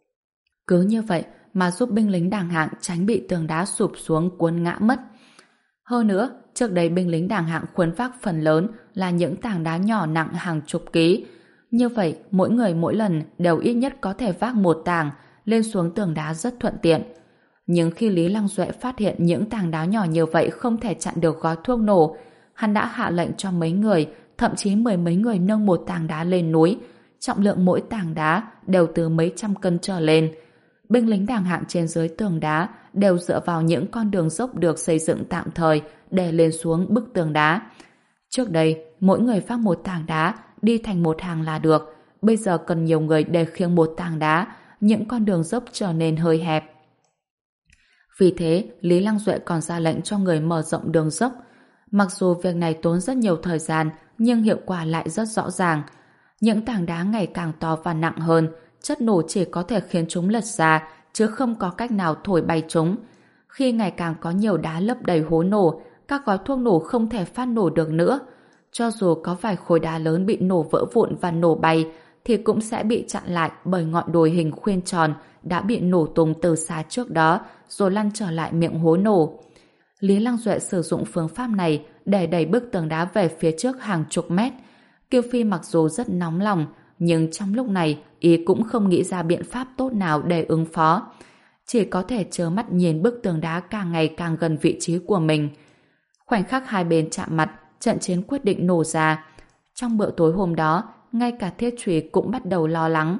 Cứ như vậy mà giúp binh lính Đàng Hạng tránh bị tường đá sụp xuống cuốn ngã mất. Hơn nữa, trước đây binh lính Đàng Hạng khuân vác phần lớn là những tảng đá nhỏ nặng hàng chục ký. Như vậy, mỗi người mỗi lần đều ít nhất có thể vác một tảng, lên xuống tường đá rất thuận tiện. Nhưng khi Lý Lăng Duệ phát hiện những tảng đá nhỏ như vậy không thể chặn được gói thuốc nổ, hắn đã hạ lệnh cho mấy người, thậm chí mười mấy người nâng một tảng đá lên núi. Trọng lượng mỗi tảng đá đều từ mấy trăm cân trở lên. Binh lính Đàng Hạng trên dưới tường đá đều dựa vào những con đường dốc được xây dựng tạm thời để lên xuống bức tường đá. Trước đây, mỗi người vác một tảng đá đi thành một hàng là được. Bây giờ cần nhiều người để khiêng một tảng đá, những con đường dốc trở nên hơi hẹp. Vì thế, Lý Lăng Duệ còn ra lệnh cho người mở rộng đường dốc. Mặc dù việc này tốn rất nhiều thời gian, nhưng hiệu quả lại rất rõ ràng. Những tảng đá ngày càng to và nặng hơn, chất nổ chỉ có thể khiến chúng lật ra, chứ không có cách nào thổi bay chúng. Khi ngày càng có nhiều đá lấp đầy hố nổ, các gói thuốc nổ không thể phát nổ được nữa. Cho dù có vài khối đá lớn bị nổ vỡ vụn và nổ bay, thì cũng sẽ bị chặn lại bởi ngọn đồi hình khuyên tròn đã bị nổ tung từ xa trước đó, rồi lăn trở lại miệng hố nổ. Lý Lăng Duệ sử dụng phương pháp này để đẩy bức tường đá về phía trước hàng chục mét. Kiều Phi mặc dù rất nóng lòng, nhưng trong lúc này y cũng không nghĩ ra biện pháp tốt nào để ứng phó. Chỉ có thể trơ mắt nhìn bức tường đá càng ngày càng gần vị trí của mình. Khoảnh khắc hai bên chạm mặt, trận chiến quyết định nổ ra. Trong bữa tối hôm đó, ngay cả Thiết Trùy cũng bắt đầu lo lắng.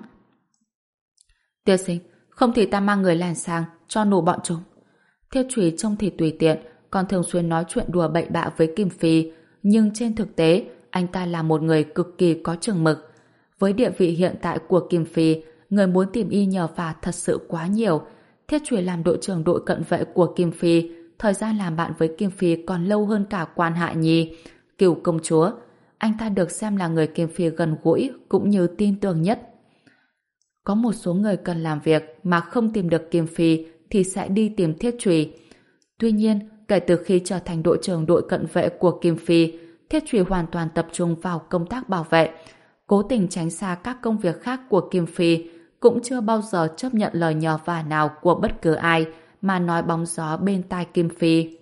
Tiêu sinh, không thì ta mang người lèn sang, cho nổ bọn chúng. Thiết Trùy trông thì tùy tiện, còn thường xuyên nói chuyện đùa bậy bạ với Kim Phi, nhưng trên thực tế, anh ta là một người cực kỳ có chừng mực. Với địa vị hiện tại của Kim Phi, người muốn tìm y nhờ vả thật sự quá nhiều. Thiết Trùy làm đội trưởng đội cận vệ của Kim Phi, thời gian làm bạn với Kim Phi còn lâu hơn cả Quan Hạ Nhi, Cửu công chúa. Anh ta được xem là người Kim Phi gần gũi cũng như tin tưởng nhất. Có một số người cần làm việc mà không tìm được Kim Phi thì sẽ đi tìm Thiết Trùy. Tuy nhiên, kể từ khi trở thành đội trưởng đội cận vệ của Kim Phi, Thiết Trùy hoàn toàn tập trung vào công tác bảo vệ, cố tình tránh xa các công việc khác của Kim Phi, cũng chưa bao giờ chấp nhận lời nhờ vả nào của bất cứ ai mà nói bóng gió bên tai Kim Phi.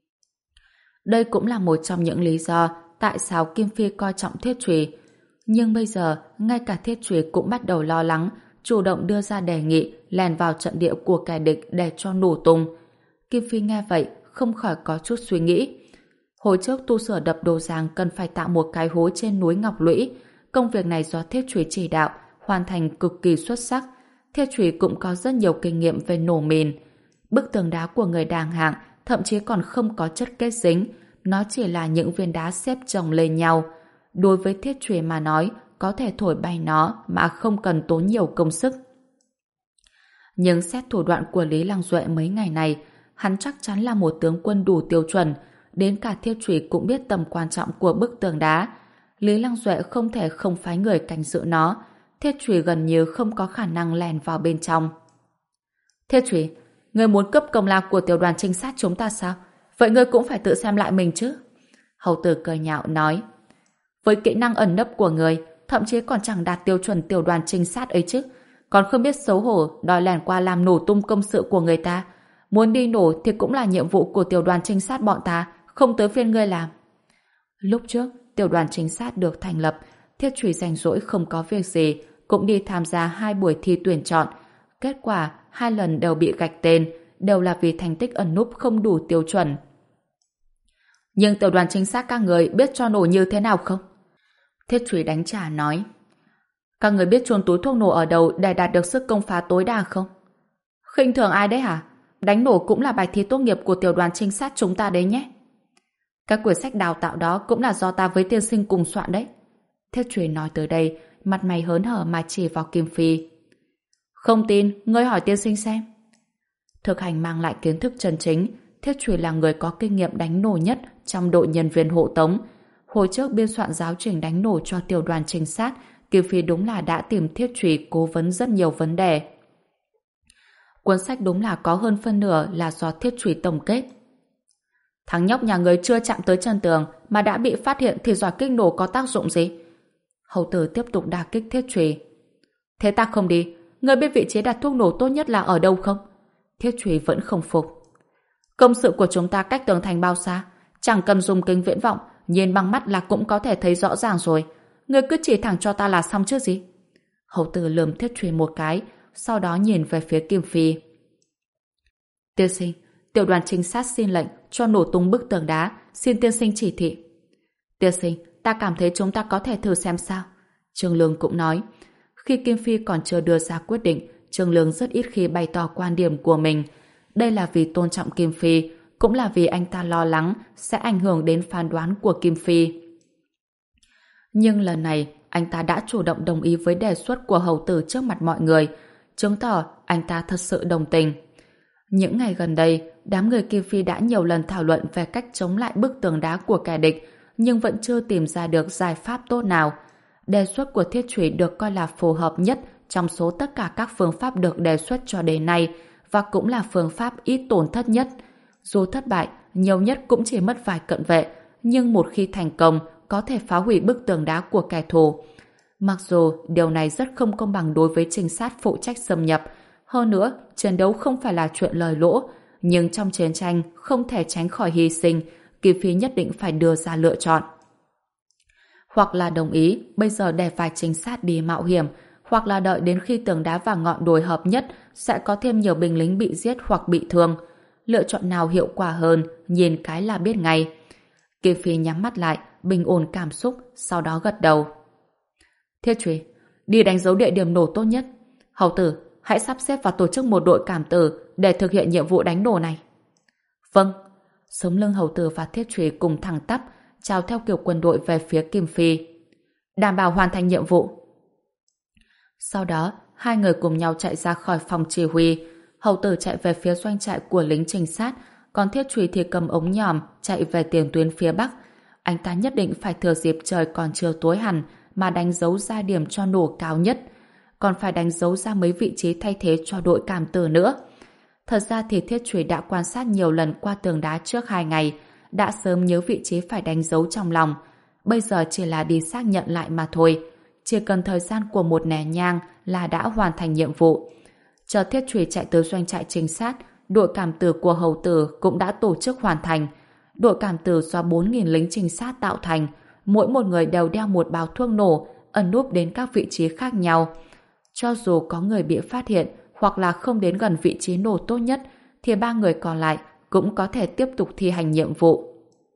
Đây cũng là một trong những lý do tại sao Kim Phi coi trọng Thiết Trùy. Nhưng bây giờ, ngay cả Thiết Trùy cũng bắt đầu lo lắng, chủ động đưa ra đề nghị lèn vào trận địa của kẻ địch để cho nổ tung. Kim Phi nghe vậy, không khỏi có chút suy nghĩ. Hồi trước tu sửa đập Đồ Giang cần phải tạo một cái hố trên núi Ngọc Lũy. Công việc này do Thiết Trùy chỉ đạo, hoàn thành cực kỳ xuất sắc. Thiết Trùy cũng có rất nhiều kinh nghiệm về nổ mìn. Bức tường đá của người đàng hạng thậm chí còn không có chất kết dính, nó chỉ là những viên đá xếp chồng lên nhau. Đối với Thiết Trùy mà nói, có thể thổi bay nó mà không cần tốn nhiều công sức. Nhưng xét thủ đoạn của Lý Lăng Duệ mấy ngày này, hắn chắc chắn là một tướng quân đủ tiêu chuẩn, đến cả Thiết Trùy cũng biết tầm quan trọng của bức tường đá. Lý Lăng Duệ không thể không phái người canh giữ nó. Thiết Trùy gần như không có khả năng lèn vào bên trong. Thiết Trùy, ngươi muốn cướp công lao của tiểu đoàn trinh sát chúng ta sao? Vậy ngươi cũng phải tự xem lại mình chứ. Hầu tử cười nhạo nói. Với kỹ năng ẩn nấp của ngươi, thậm chí còn chẳng đạt tiêu chuẩn tiểu đoàn trinh sát ấy chứ. Còn không biết xấu hổ đòi lèn qua làm nổ tung công sự của người ta. Muốn đi nổ thì cũng là nhiệm vụ của tiểu đoàn trinh sát bọn ta, không tới phiên ngươi làm. Lúc trước, tiểu đoàn trinh sát được thành lập, Thiết Trùy rảnh rỗi không có việc gì, cũng đi tham gia hai buổi thi tuyển chọn. Kết quả, hai lần đều bị gạch tên, đều là vì thành tích ẩn núp không đủ tiêu chuẩn. Nhưng tiểu đoàn trinh sát các người biết cho nổ như thế nào không? Thiết Trùy đánh trả nói. Các người biết chôn túi thuốc nổ ở đâu để đạt được sức công phá tối đa không? Khinh thường ai đấy hả? Đánh nổ cũng là bài thi tốt nghiệp của tiểu đoàn trinh sát chúng ta đấy nhé. Các quyển sách đào tạo đó cũng là do ta với tiên sinh cùng soạn đấy. Thiết Trùy nói tới đây, mặt mày hớn hở mà chỉ vào Kim Phi. Không tin, ngươi hỏi tiên sinh xem. Thực hành mang lại kiến thức chân chính, Thiết Trùy là người có kinh nghiệm đánh nổ nhất trong đội nhân viên hộ tống. Hồi trước biên soạn giáo trình đánh nổ cho tiểu đoàn trinh sát, Kim Phi đúng là đã tìm Thiết Trùy cố vấn rất nhiều vấn đề. Cuốn sách đúng là có hơn phân nửa là do Thiết Trùy tổng kết. Thằng nhóc nhà người chưa chạm tới chân tường mà đã bị phát hiện thì giỏi kích nổ có tác dụng gì? Hầu tử tiếp tục đả kích Thiết Trùy. Thế ta không đi, ngươi biết vị trí đặt thuốc nổ tốt nhất là ở đâu không? Thiết Trùy vẫn không phục. Công sự của chúng ta cách tường thành bao xa? Chẳng cần dùng kính viễn vọng, nhìn bằng mắt là cũng có thể thấy rõ ràng rồi. Ngươi cứ chỉ thẳng cho ta là xong chứ gì? Hầu tử lườm Thiết Trùy một cái, sau đó nhìn về phía Kim Phi. Tiên sinh, tiểu đoàn trinh sát xin lệnh cho nổ tung bức tường đá, xin tiên sinh chỉ thị. Tiên sinh, ta cảm thấy chúng ta có thể thử xem sao. Trương Lương cũng nói. Khi Kim Phi còn chưa đưa ra quyết định, Trương Lương rất ít khi bày tỏ quan điểm của mình. Đây là vì tôn trọng Kim Phi, cũng là vì anh ta lo lắng sẽ ảnh hưởng đến phán đoán của Kim Phi. Nhưng lần này, anh ta đã chủ động đồng ý với đề xuất của hầu tử trước mặt mọi người, chứng tỏ anh ta thật sự đồng tình. Những ngày gần đây, đám người Kim Phi đã nhiều lần thảo luận về cách chống lại bức tường đá của kẻ địch, nhưng vẫn chưa tìm ra được giải pháp tốt nào. Đề xuất của Thiết Chủy được coi là phù hợp nhất trong số tất cả các phương pháp được đề xuất cho đến nay, và cũng là phương pháp ít tổn thất nhất. Dù thất bại, nhiều nhất cũng chỉ mất vài cận vệ, nhưng một khi thành công, có thể phá hủy bức tường đá của kẻ thù. Mặc dù điều này rất không công bằng đối với trinh sát phụ trách xâm nhập, hơn nữa, chiến đấu không phải là chuyện lời lỗ, nhưng trong chiến tranh không thể tránh khỏi hy sinh, Kim Phi nhất định phải đưa ra lựa chọn. Hoặc là đồng ý, bây giờ để vài trinh sát đi mạo hiểm, hoặc là đợi đến khi tường đá và ngọn đồi hợp nhất sẽ có thêm nhiều binh lính bị giết hoặc bị thương. Lựa chọn nào hiệu quả hơn, nhìn cái là biết ngay. Kim Phi nhắm mắt lại, bình ổn cảm xúc, sau đó gật đầu. Thiết Chủy, đi đánh dấu địa điểm nổ tốt nhất. Hầu tử, hãy sắp xếp và tổ chức một đội cảm tử để thực hiện nhiệm vụ đánh nổ này. Vâng. Sống lưng hầu tử và Thiết Chủy cùng thẳng tắp, chào theo kiểu quân đội về phía Kim Phi. Đảm bảo hoàn thành nhiệm vụ. Sau đó, hai người cùng nhau chạy ra khỏi phòng chỉ huy. Hầu tử chạy về phía doanh trại của lính trinh sát, còn Thiết Chủy thì cầm ống nhòm chạy về tiền tuyến phía Bắc. Anh ta nhất định phải thừa dịp trời còn chưa tối hẳn mà đánh dấu ra điểm cho nổ cao nhất. Còn phải đánh dấu ra mấy vị trí thay thế cho đội cảm tử nữa. Thật ra thì Thiết Chủy đã quan sát nhiều lần qua tường đá trước hai ngày, đã sớm nhớ vị trí phải đánh dấu trong lòng. Bây giờ chỉ là đi xác nhận lại mà thôi. Chỉ cần thời gian của một nén nhang là đã hoàn thành nhiệm vụ. Chờ Thiết Chủy chạy tới doanh trại trinh sát, đội cảm tử của hầu tử cũng đã tổ chức hoàn thành. Đội cảm tử do bốn nghìn lính trinh sát tạo thành, mỗi một người đều đeo một bao thuốc nổ, ẩn núp đến các vị trí khác nhau. Cho dù có người bị phát hiện hoặc là không đến gần vị trí nổ tốt nhất, thì ba người còn lại cũng có thể tiếp tục thi hành nhiệm vụ.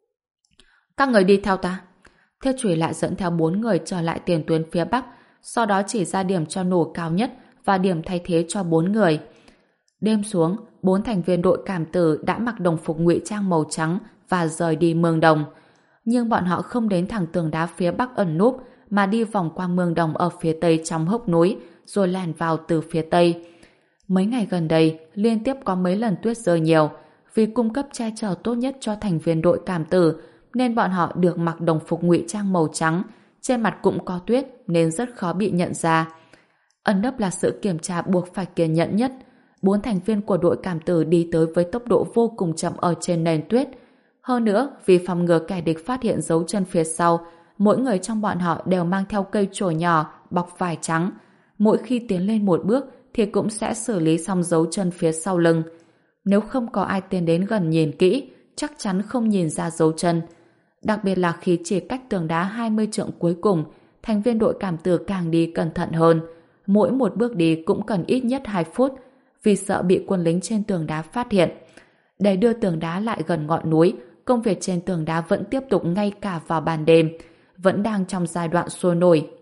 Các người đi theo ta. Thiết Chủy lại dẫn theo bốn người trở lại tiền tuyến phía Bắc, sau đó chỉ ra điểm cho nổ cao nhất và điểm thay thế cho bốn người. Đêm xuống, bốn thành viên đội cảm tử đã mặc đồng phục ngụy trang màu trắng và rời đi mương đồng. Nhưng bọn họ không đến thẳng tường đá phía Bắc ẩn núp, mà đi vòng qua mương đồng ở phía Tây trong hốc núi, rồi lẻn vào từ phía Tây. Mấy ngày gần đây, liên tiếp có mấy lần tuyết rơi nhiều. Vì cung cấp che chở tốt nhất cho thành viên đội cảm tử, nên bọn họ được mặc đồng phục ngụy trang màu trắng, trên mặt cũng có tuyết nên rất khó bị nhận ra. Ẩn nấp là sự kiểm tra buộc phải kiên nhẫn nhất. Bốn thành viên của đội cảm tử đi tới với tốc độ vô cùng chậm ở trên nền tuyết. Hơn nữa, vì phòng ngừa kẻ địch phát hiện dấu chân phía sau, mỗi người trong bọn họ đều mang theo cây chổi nhỏ bọc vải trắng. Mỗi khi tiến lên một bước thì cũng sẽ xử lý xong dấu chân phía sau lưng. Nếu không có ai tiến đến gần nhìn kỹ, chắc chắn không nhìn ra dấu chân. Đặc biệt là khi chỉ cách tường đá hai mươi trượng cuối cùng, thành viên đội cảm tử càng đi cẩn thận hơn. Mỗi một bước đi cũng cần ít nhất hai phút, vì sợ bị quân lính trên tường đá phát hiện. Để đưa tường đá lại gần ngọn núi, công việc trên tường đá vẫn tiếp tục ngay cả vào ban đêm, vẫn đang trong giai đoạn sôi nổi.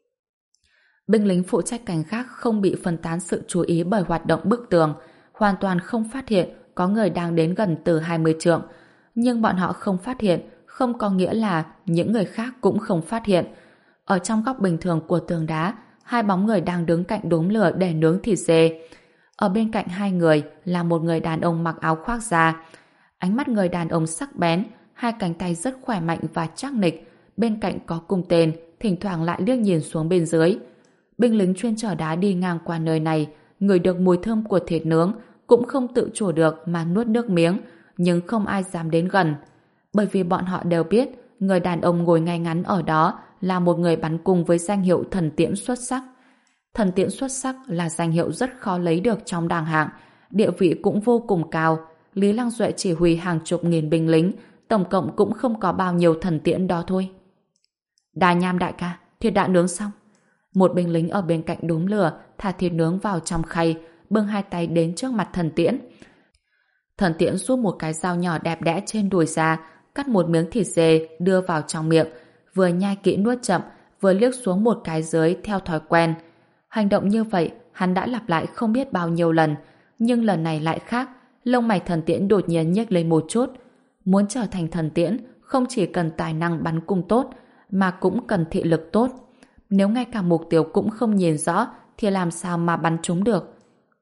Binh lính phụ trách canh gác không bị phân tán sự chú ý bởi hoạt động bức tường, hoàn toàn không phát hiện có người đang đến gần từ hai mươi trượng. Nhưng bọn họ không phát hiện không có nghĩa là những người khác cũng không phát hiện. Ở trong góc bình thường của tường đá, hai bóng người đang đứng cạnh đốm lửa để nướng thịt dê. Ở bên cạnh hai người là một người đàn ông mặc áo khoác da. Ánh mắt người đàn ông sắc bén, hai cánh tay rất khỏe mạnh và chắc nịch. Bên cạnh có cung tên, thỉnh thoảng lại liếc nhìn xuống bên dưới. Binh lính chuyên chở đá đi ngang qua nơi này, ngửi được mùi thơm của thịt nướng, cũng không tự chủ được mà nuốt nước miếng, nhưng không ai dám đến gần. Bởi vì bọn họ đều biết, người đàn ông ngồi ngay ngắn ở đó là một người bắn cung với danh hiệu thần tiễn xuất sắc. Thần tiễn xuất sắc là danh hiệu rất khó lấy được trong đàng hạng, địa vị cũng vô cùng cao. Lý Lăng Duệ chỉ huy hàng chục nghìn binh lính, tổng cộng cũng không có bao nhiêu thần tiễn đó thôi. Đà Nham đại ca, thịt đã nướng xong. Một binh lính ở bên cạnh đốm lửa thả thịt nướng vào trong khay, bưng hai tay đến trước mặt thần tiễn. Thần tiễn rút một cái dao nhỏ đẹp đẽ trên đùi ra, cắt một miếng thịt dê đưa vào trong miệng, vừa nhai kỹ nuốt chậm, vừa liếc xuống một cái dưới theo thói quen. Hành động như vậy hắn đã lặp lại không biết bao nhiêu lần, nhưng lần này lại khác. Lông mày thần tiễn đột nhiên nhếch lên một chút. Muốn trở thành thần tiễn không chỉ cần tài năng bắn cung tốt, mà cũng cần thị lực tốt. Nếu ngay cả mục tiêu cũng không nhìn rõ thì làm sao mà bắn trúng được.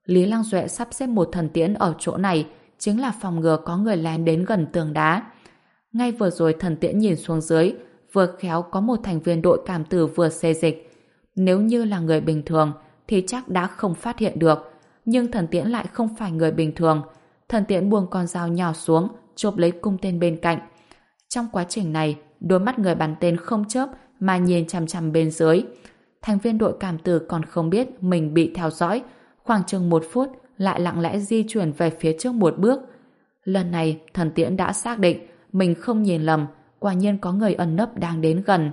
Lý Lăng Duệ sắp xếp một thần tiễn ở chỗ này chính là phòng ngừa có người lén đến gần tường đá. Ngay vừa rồi thần tiễn nhìn xuống dưới, vừa khéo có một thành viên đội cảm tử vừa xê dịch. Nếu như là người bình thường thì chắc đã không phát hiện được, nhưng thần tiễn lại không phải người bình thường. Thần tiễn buông con dao nhỏ xuống, chộp lấy cung tên bên cạnh. Trong quá trình này, đôi mắt người bắn tên không chớp mà nhìn chằm chằm bên dưới. Thành viên đội cảm tử còn không biết mình bị theo dõi, khoảng chừng một phút lại lặng lẽ di chuyển về phía trước một bước. Lần này thần tiễn đã xác định mình không nhìn lầm, quả nhiên có người ẩn nấp đang đến gần.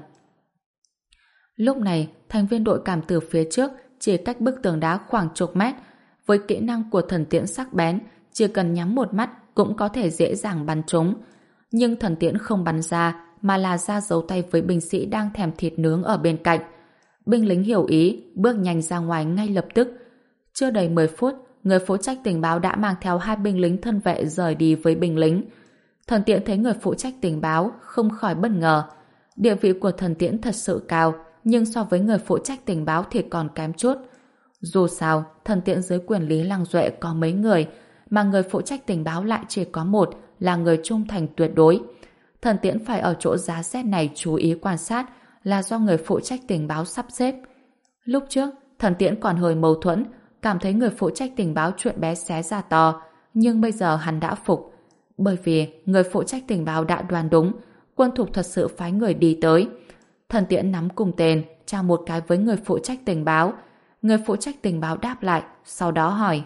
Lúc này, thành viên đội cảm tử phía trước chỉ cách bức tường đá khoảng chục mét. Với kỹ năng của thần tiễn sắc bén, chỉ cần nhắm một mắt cũng có thể dễ dàng bắn trúng. Nhưng thần tiễn không bắn ra, mà là ra dấu tay với binh sĩ đang thèm thịt nướng ở bên cạnh. Binh lính hiểu ý, bước nhanh ra ngoài ngay lập tức. Chưa đầy mười phút, người phụ trách tình báo đã mang theo hai binh lính thân vệ rời đi với binh lính. Thần tiễn thấy người phụ trách tình báo không khỏi bất ngờ. Địa vị của thần tiễn thật sự cao, nhưng so với người phụ trách tình báo thì còn kém chút. Dù sao, thần tiễn dưới quyền Lý Lăng Duệ có mấy người, mà người phụ trách tình báo lại chỉ có một, là người trung thành tuyệt đối. Thần tiễn phải ở chỗ giá rét này chú ý quan sát, là do người phụ trách tình báo sắp xếp. Lúc trước, thần tiễn còn hơi mâu thuẫn, cảm thấy người phụ trách tình báo chuyện bé xé ra to, nhưng bây giờ hắn đã phục. Bởi vì người phụ trách tình báo đã đoán đúng, quân thục thật sự phái người đi tới. Thần tiễn nắm cung tên, trao một cái với người phụ trách tình báo. Người phụ trách tình báo đáp lại, sau đó hỏi: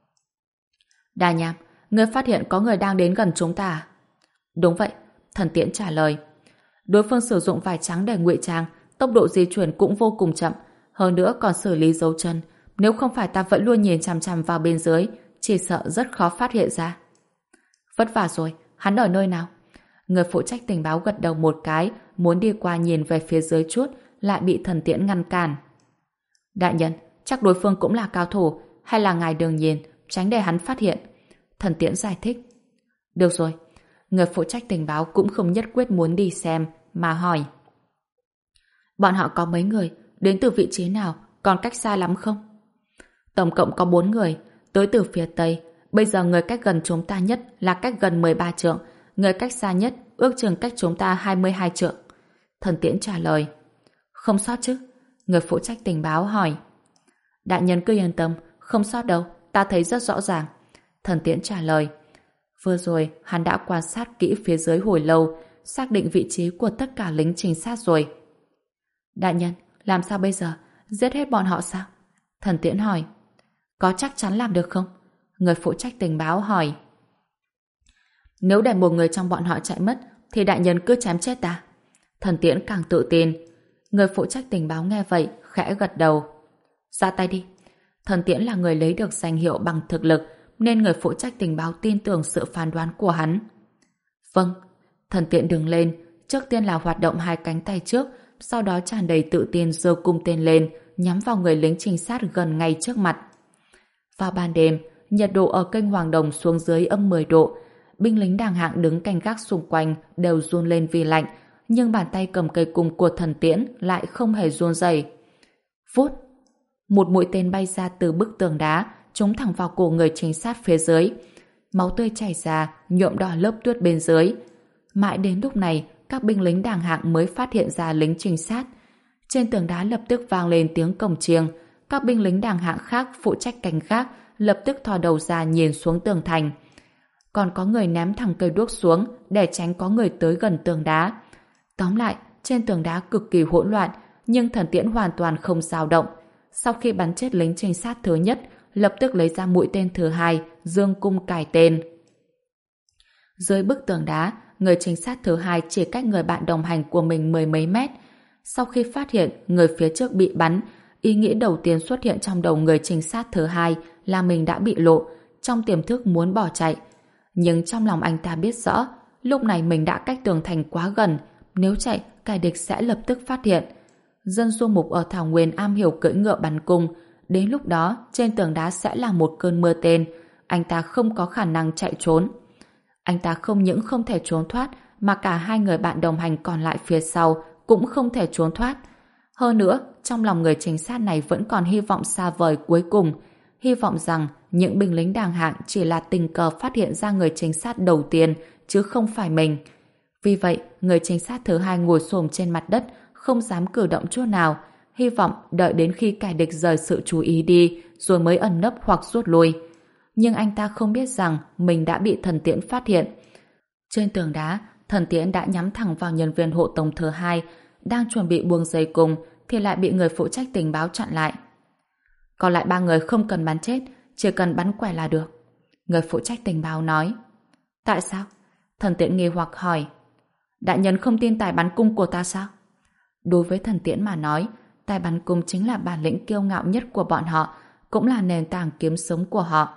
Đà Nham, người phát hiện có người đang đến gần chúng ta à? Đúng vậy, thần tiễn trả lời. Đối phương sử dụng vải trắng để ngụy trang, tốc độ di chuyển cũng vô cùng chậm, hơn nữa còn xử lý dấu chân. Nếu không phải ta vẫn luôn nhìn chằm chằm vào bên dưới, chỉ sợ rất khó phát hiện ra. Vất vả rồi, hắn ở nơi nào? Người phụ trách tình báo gật đầu một cái, muốn đi qua nhìn về phía dưới chút, lại bị thần tiễn ngăn cản. Đại nhân, chắc đối phương cũng là cao thủ, hay là ngài đừng nhìn, tránh để hắn phát hiện. Thần tiễn giải thích. Được rồi. Người phụ trách tình báo cũng không nhất quyết muốn đi xem, mà hỏi: Bọn họ có mấy người, đến từ vị trí nào, còn cách xa lắm không? Tổng cộng có bốn người, tới từ phía Tây. Bây giờ người cách gần chúng ta nhất là cách gần mười ba trượng, người cách xa nhất ước chừng cách chúng ta hai mươi hai trượng. Thần tiễn trả lời. Không sót chứ? Người phụ trách tình báo hỏi. Đại nhân cứ yên tâm, không sót đâu, ta thấy rất rõ ràng. Thần tiễn trả lời. Vừa rồi hắn đã quan sát kỹ phía dưới hồi lâu, xác định vị trí của tất cả lính trinh sát rồi. Đại nhân, làm sao bây giờ? Giết hết bọn họ sao? Thần tiễn hỏi. Có chắc chắn làm được không? Người phụ trách tình báo hỏi. Nếu để một người trong bọn họ chạy mất thì đại nhân cứ chém chết ta. Thần tiễn càng tự tin. Người phụ trách tình báo nghe vậy khẽ gật đầu. Ra tay đi. Thần tiễn là người lấy được danh hiệu bằng thực lực, nên người phụ trách tình báo tin tưởng sự phán đoán của hắn. Vâng. Thần tiễn đứng lên, trước tiên là hoạt động hai cánh tay trước, sau đó tràn đầy tự tin giơ cung tên lên, nhắm vào người lính trinh sát gần ngay trước mặt. Vào ban đêm, nhiệt độ ở kênh Hoàng Đồng xuống dưới âm mười độ. Binh lính đàng hạng đứng canh gác xung quanh đều run lên vì lạnh, nhưng bàn tay cầm cây cung của thần tiễn lại không hề run rẩy. Phút, một mũi tên bay ra từ bức tường đá, trúng thẳng vào cổ người trinh sát phía dưới. Máu tươi chảy ra, nhuộm đỏ lớp tuyết bên dưới. Mãi đến lúc này, các binh lính đàng hạng mới phát hiện ra lính trinh sát. Trên tường đá lập tức vang lên tiếng cồng chiêng. Các binh lính đàng hạng khác phụ trách canh gác lập tức thò đầu ra nhìn xuống tường thành. Còn có người ném thẳng cây đuốc xuống để tránh có người tới gần tường đá. Tóm lại, trên tường đá cực kỳ hỗn loạn, nhưng thần tiễn hoàn toàn không dao động. Sau khi bắn chết lính trinh sát thứ nhất, lập tức lấy ra mũi tên thứ hai, dương cung cài tên. Dưới bức tường đá, người trinh sát thứ hai chỉ cách người bạn đồng hành của mình mười mấy mét. Sau khi phát hiện người phía trước bị bắn, ý nghĩ đầu tiên xuất hiện trong đầu người trinh sát thứ hai là mình đã bị lộ, trong tiềm thức muốn bỏ chạy. Nhưng trong lòng anh ta biết rõ, lúc này mình đã cách tường thành quá gần, nếu chạy, kẻ địch sẽ lập tức phát hiện. Dân du mục ở Thảo Nguyên am hiểu cưỡi ngựa bắn cung, đến lúc đó trên tường đá sẽ là một cơn mưa tên, anh ta không có khả năng chạy trốn. Anh ta không những không thể trốn thoát, mà cả hai người bạn đồng hành còn lại phía sau cũng không thể trốn thoát. Hơn nữa, trong lòng người trinh sát này vẫn còn hy vọng xa vời cuối cùng, hy vọng rằng những binh lính đàng hạng chỉ là tình cờ phát hiện ra người trinh sát đầu tiên, chứ không phải mình. Vì vậy, người trinh sát thứ hai ngồi xổm trên mặt đất, không dám cử động chút nào, hy vọng đợi đến khi kẻ địch rời sự chú ý đi, rồi mới ẩn nấp hoặc rút lui. Nhưng anh ta không biết rằng mình đã bị thần tiễn phát hiện. Trên tường đá, thần tiễn đã nhắm thẳng vào nhân viên hộ tống thứ hai, đang chuẩn bị buông dây cung, thì lại bị người phụ trách tình báo chặn lại. Còn lại ba người không cần bắn chết, chỉ cần bắn quẻ là được. Người phụ trách tình báo nói. Tại sao? Thần tiễn nghi hoặc hỏi. Đại nhân không tin tài bắn cung của ta sao? Đối với thần tiễn mà nói, tài bắn cung chính là bản lĩnh kiêu ngạo nhất của bọn họ, cũng là nền tảng kiếm sống của họ.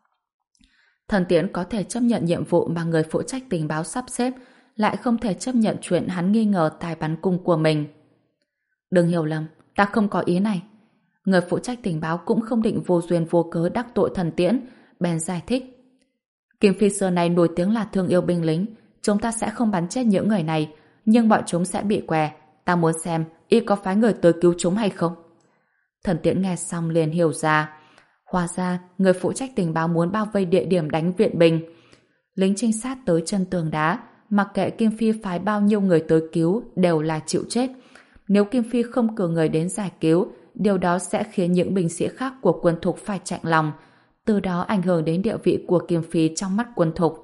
Thần tiễn có thể chấp nhận nhiệm vụ mà người phụ trách tình báo sắp xếp, lại không thể chấp nhận chuyện hắn nghi ngờ tài bắn cung của mình. Đừng hiểu lầm, ta không có ý này. Người phụ trách tình báo cũng không định vô duyên vô cớ đắc tội thần tiễn, bèn giải thích. Kim Phi xưa này nổi tiếng là thương yêu binh lính, chúng ta sẽ không bắn chết những người này, nhưng bọn chúng sẽ bị què. Ta muốn xem y có phái người tới cứu chúng hay không. Thần tiễn nghe xong liền hiểu ra. Hóa ra, người phụ trách tình báo muốn bao vây địa điểm đánh viện binh. Lính trinh sát tới chân tường đá, mặc kệ Kim Phi phái bao nhiêu người tới cứu đều là chịu chết. Nếu Kim Phi không cử người đến giải cứu, điều đó sẽ khiến những binh sĩ khác của quân thục phải chạnh lòng, từ đó ảnh hưởng đến địa vị của Kim Phi trong mắt quân thục.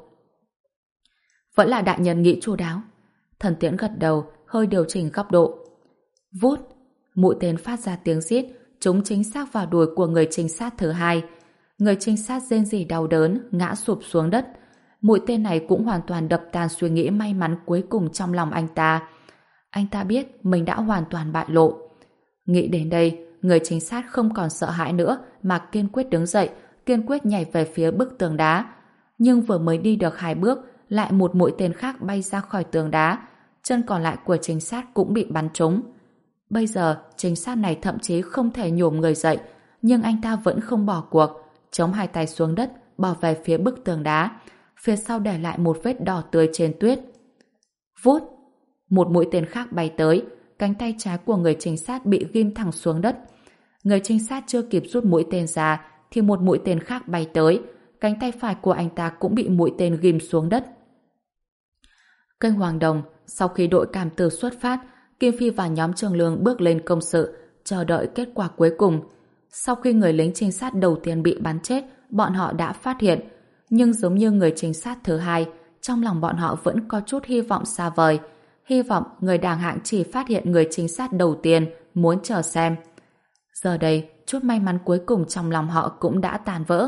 Vẫn là đại nhân nghĩ chu đáo. Thần tiễn gật đầu, hơi điều chỉnh góc độ. Vút, mũi tên phát ra tiếng rít, trúng chính xác vào đùi của người trinh sát thứ hai. Người trinh sát rên rỉ đau đớn, ngã sụp xuống đất. Mũi tên này cũng hoàn toàn đập tan suy nghĩ may mắn cuối cùng trong lòng anh ta. Anh ta biết mình đã hoàn toàn bại lộ. Nghĩ đến đây, người trinh sát không còn sợ hãi nữa mà kiên quyết đứng dậy, kiên quyết nhảy về phía bức tường đá. Nhưng vừa mới đi được hai bước, lại một mũi tên khác bay ra khỏi tường đá. Chân còn lại của trinh sát cũng bị bắn trúng. Bây giờ, trinh sát này thậm chí không thể nhổm người dậy, nhưng anh ta vẫn không bỏ cuộc, chống hai tay xuống đất, bỏ về phía bức tường đá, phía sau để lại một vết đỏ tươi trên tuyết. Vút! Một mũi tên khác bay tới, cánh tay trái của người trinh sát bị ghim thẳng xuống đất. Người trinh sát chưa kịp rút mũi tên ra, thì một mũi tên khác bay tới, cánh tay phải của anh ta cũng bị mũi tên ghim xuống đất. Kênh Hoàng Đồng, sau khi đội cảm tử xuất phát, Kim Phi và nhóm Trường Lương bước lên công sự, chờ đợi kết quả cuối cùng. Sau khi người lính trinh sát đầu tiên bị bắn chết, bọn họ đã phát hiện, nhưng giống như người trinh sát thứ hai, trong lòng bọn họ vẫn có chút hy vọng xa vời. Hy vọng người đàng hạng chỉ phát hiện người trinh sát đầu tiên, muốn chờ xem. Giờ đây, chút may mắn cuối cùng trong lòng họ cũng đã tàn vỡ.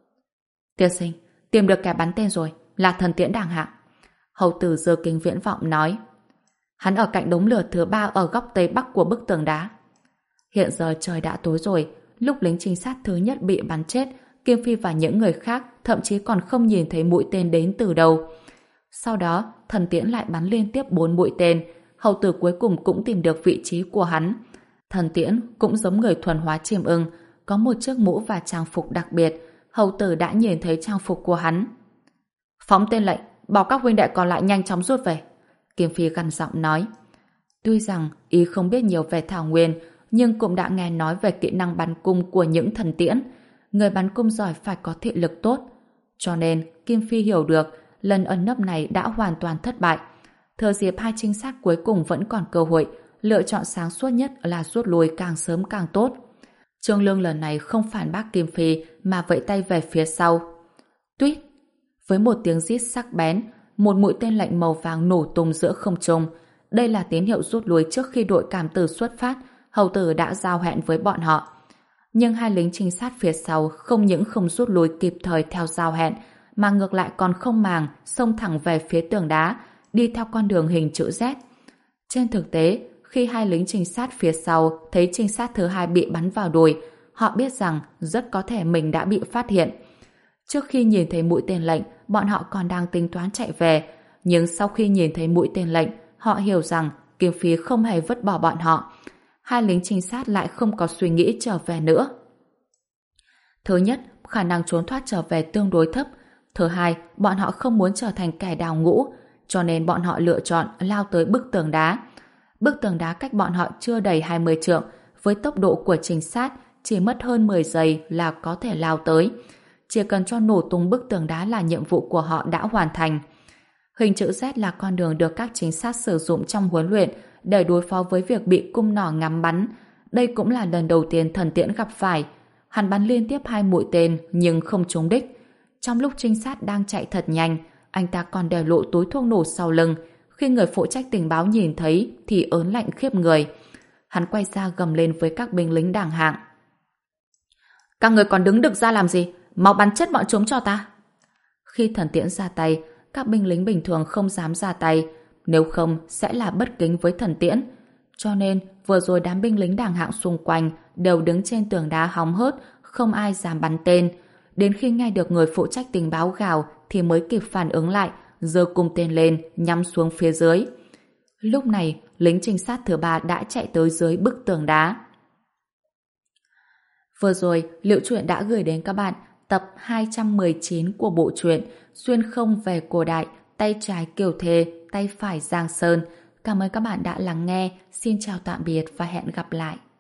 Tiên sinh, tìm được kẻ bắn tên rồi, là thần tiễn đàng hạng. Hầu tử giơ kính viễn vọng nói. Hắn ở cạnh đống lửa thứ ba ở góc tây bắc của bức tường đá. Hiện giờ trời đã tối rồi, lúc lính trinh sát thứ nhất bị bắn chết, Kim Phi và những người khác thậm chí còn không nhìn thấy mũi tên đến từ đâu. Sau đó, thần tiễn lại bắn liên tiếp bốn mũi tên, hầu tử cuối cùng cũng tìm được vị trí của hắn. Thần tiễn cũng giống người thuần hóa chim ưng, có một chiếc mũ và trang phục đặc biệt, hầu tử đã nhìn thấy trang phục của hắn. Phóng tên lệnh, bảo các huynh đệ còn lại nhanh chóng rút về. Kim Phi gằn giọng nói. Tuy rằng ý không biết nhiều về Thảo Nguyên, nhưng cũng đã nghe nói về kỹ năng bắn cung của những thần tiễn. Người bắn cung giỏi phải có thị lực tốt. Cho nên, Kim Phi hiểu được lần ẩn nấp này đã hoàn toàn thất bại. Thừa dịp hai trinh sát cuối cùng vẫn còn cơ hội, lựa chọn sáng suốt nhất là rút lui càng sớm càng tốt. Trương Lương lần này không phản bác Kim Phi mà vẫy tay về phía sau. Tuýt! Với một tiếng rít sắc bén, một mũi tên lạnh màu vàng nổ tung giữa không trung. Đây là tín hiệu rút lui trước khi đội cảm tử xuất phát, hầu tử đã giao hẹn với bọn họ. Nhưng hai lính trinh sát phía sau không những không rút lui kịp thời theo giao hẹn, mà ngược lại còn không màng xông thẳng về phía tường đá, đi theo con đường hình chữ Z. Trên thực tế, khi hai lính trinh sát phía sau thấy trinh sát thứ hai bị bắn vào đùi, họ biết rằng rất có thể mình đã bị phát hiện. Trước khi nhìn thấy mũi tên lệnh, bọn họ còn đang tính toán chạy về, nhưng sau khi nhìn thấy mũi tên lệnh, họ hiểu rằng Kim Phi không hề vứt bỏ bọn họ. Hai lính trinh sát lại không có suy nghĩ trở về nữa. Thứ nhất, khả năng trốn thoát trở về tương đối thấp. Thứ hai, bọn họ không muốn trở thành kẻ đào ngũ, cho nên bọn họ lựa chọn lao tới bức tường đá. Bức tường đá cách bọn họ chưa đầy hai mươi trượng, với tốc độ của trinh sát chỉ mất hơn mười giây là có thể lao tới. chỉ cần cho nổ tung bức tường đá là nhiệm vụ của họ đã hoàn thành. Hình chữ Z là con đường được các trinh sát sử dụng trong huấn luyện để đối phó với việc bị cung nỏ ngắm bắn. Đây cũng là lần đầu tiên Thần Tiễn gặp phải. Hắn bắn liên tiếp hai mũi tên nhưng không trúng đích. Trong lúc trinh sát đang chạy thật nhanh, anh ta còn để lộ túi thuốc nổ sau lưng. Khi người phụ trách tình báo nhìn thấy thì ớn lạnh khiếp người. Hắn quay ra gầm lên với các binh lính đàng hạng. Các người còn đứng đực ra làm gì? Mau bắn chết bọn chúng cho ta! Khi Thần Tiễn ra tay, các binh lính bình thường không dám ra tay, nếu không sẽ là bất kính với Thần Tiễn. Cho nên, vừa rồi đám binh lính đàng hạng xung quanh đều đứng trên tường đá hóng hớt, không ai dám bắn tên. Đến khi nghe được người phụ trách tình báo gào thì mới kịp phản ứng lại, giơ cung tên lên, nhắm xuống phía dưới. Lúc này, lính trinh sát thứ ba đã chạy tới dưới bức tường đá. Vừa rồi, Liệu Truyện đã gửi đến các bạn tập hai trăm mười chín của bộ truyện Xuyên không về cổ đại, tay trái Kiều Thề, tay phải Giang Sơn. Cảm ơn các bạn đã lắng nghe. Xin chào tạm biệt và hẹn gặp lại.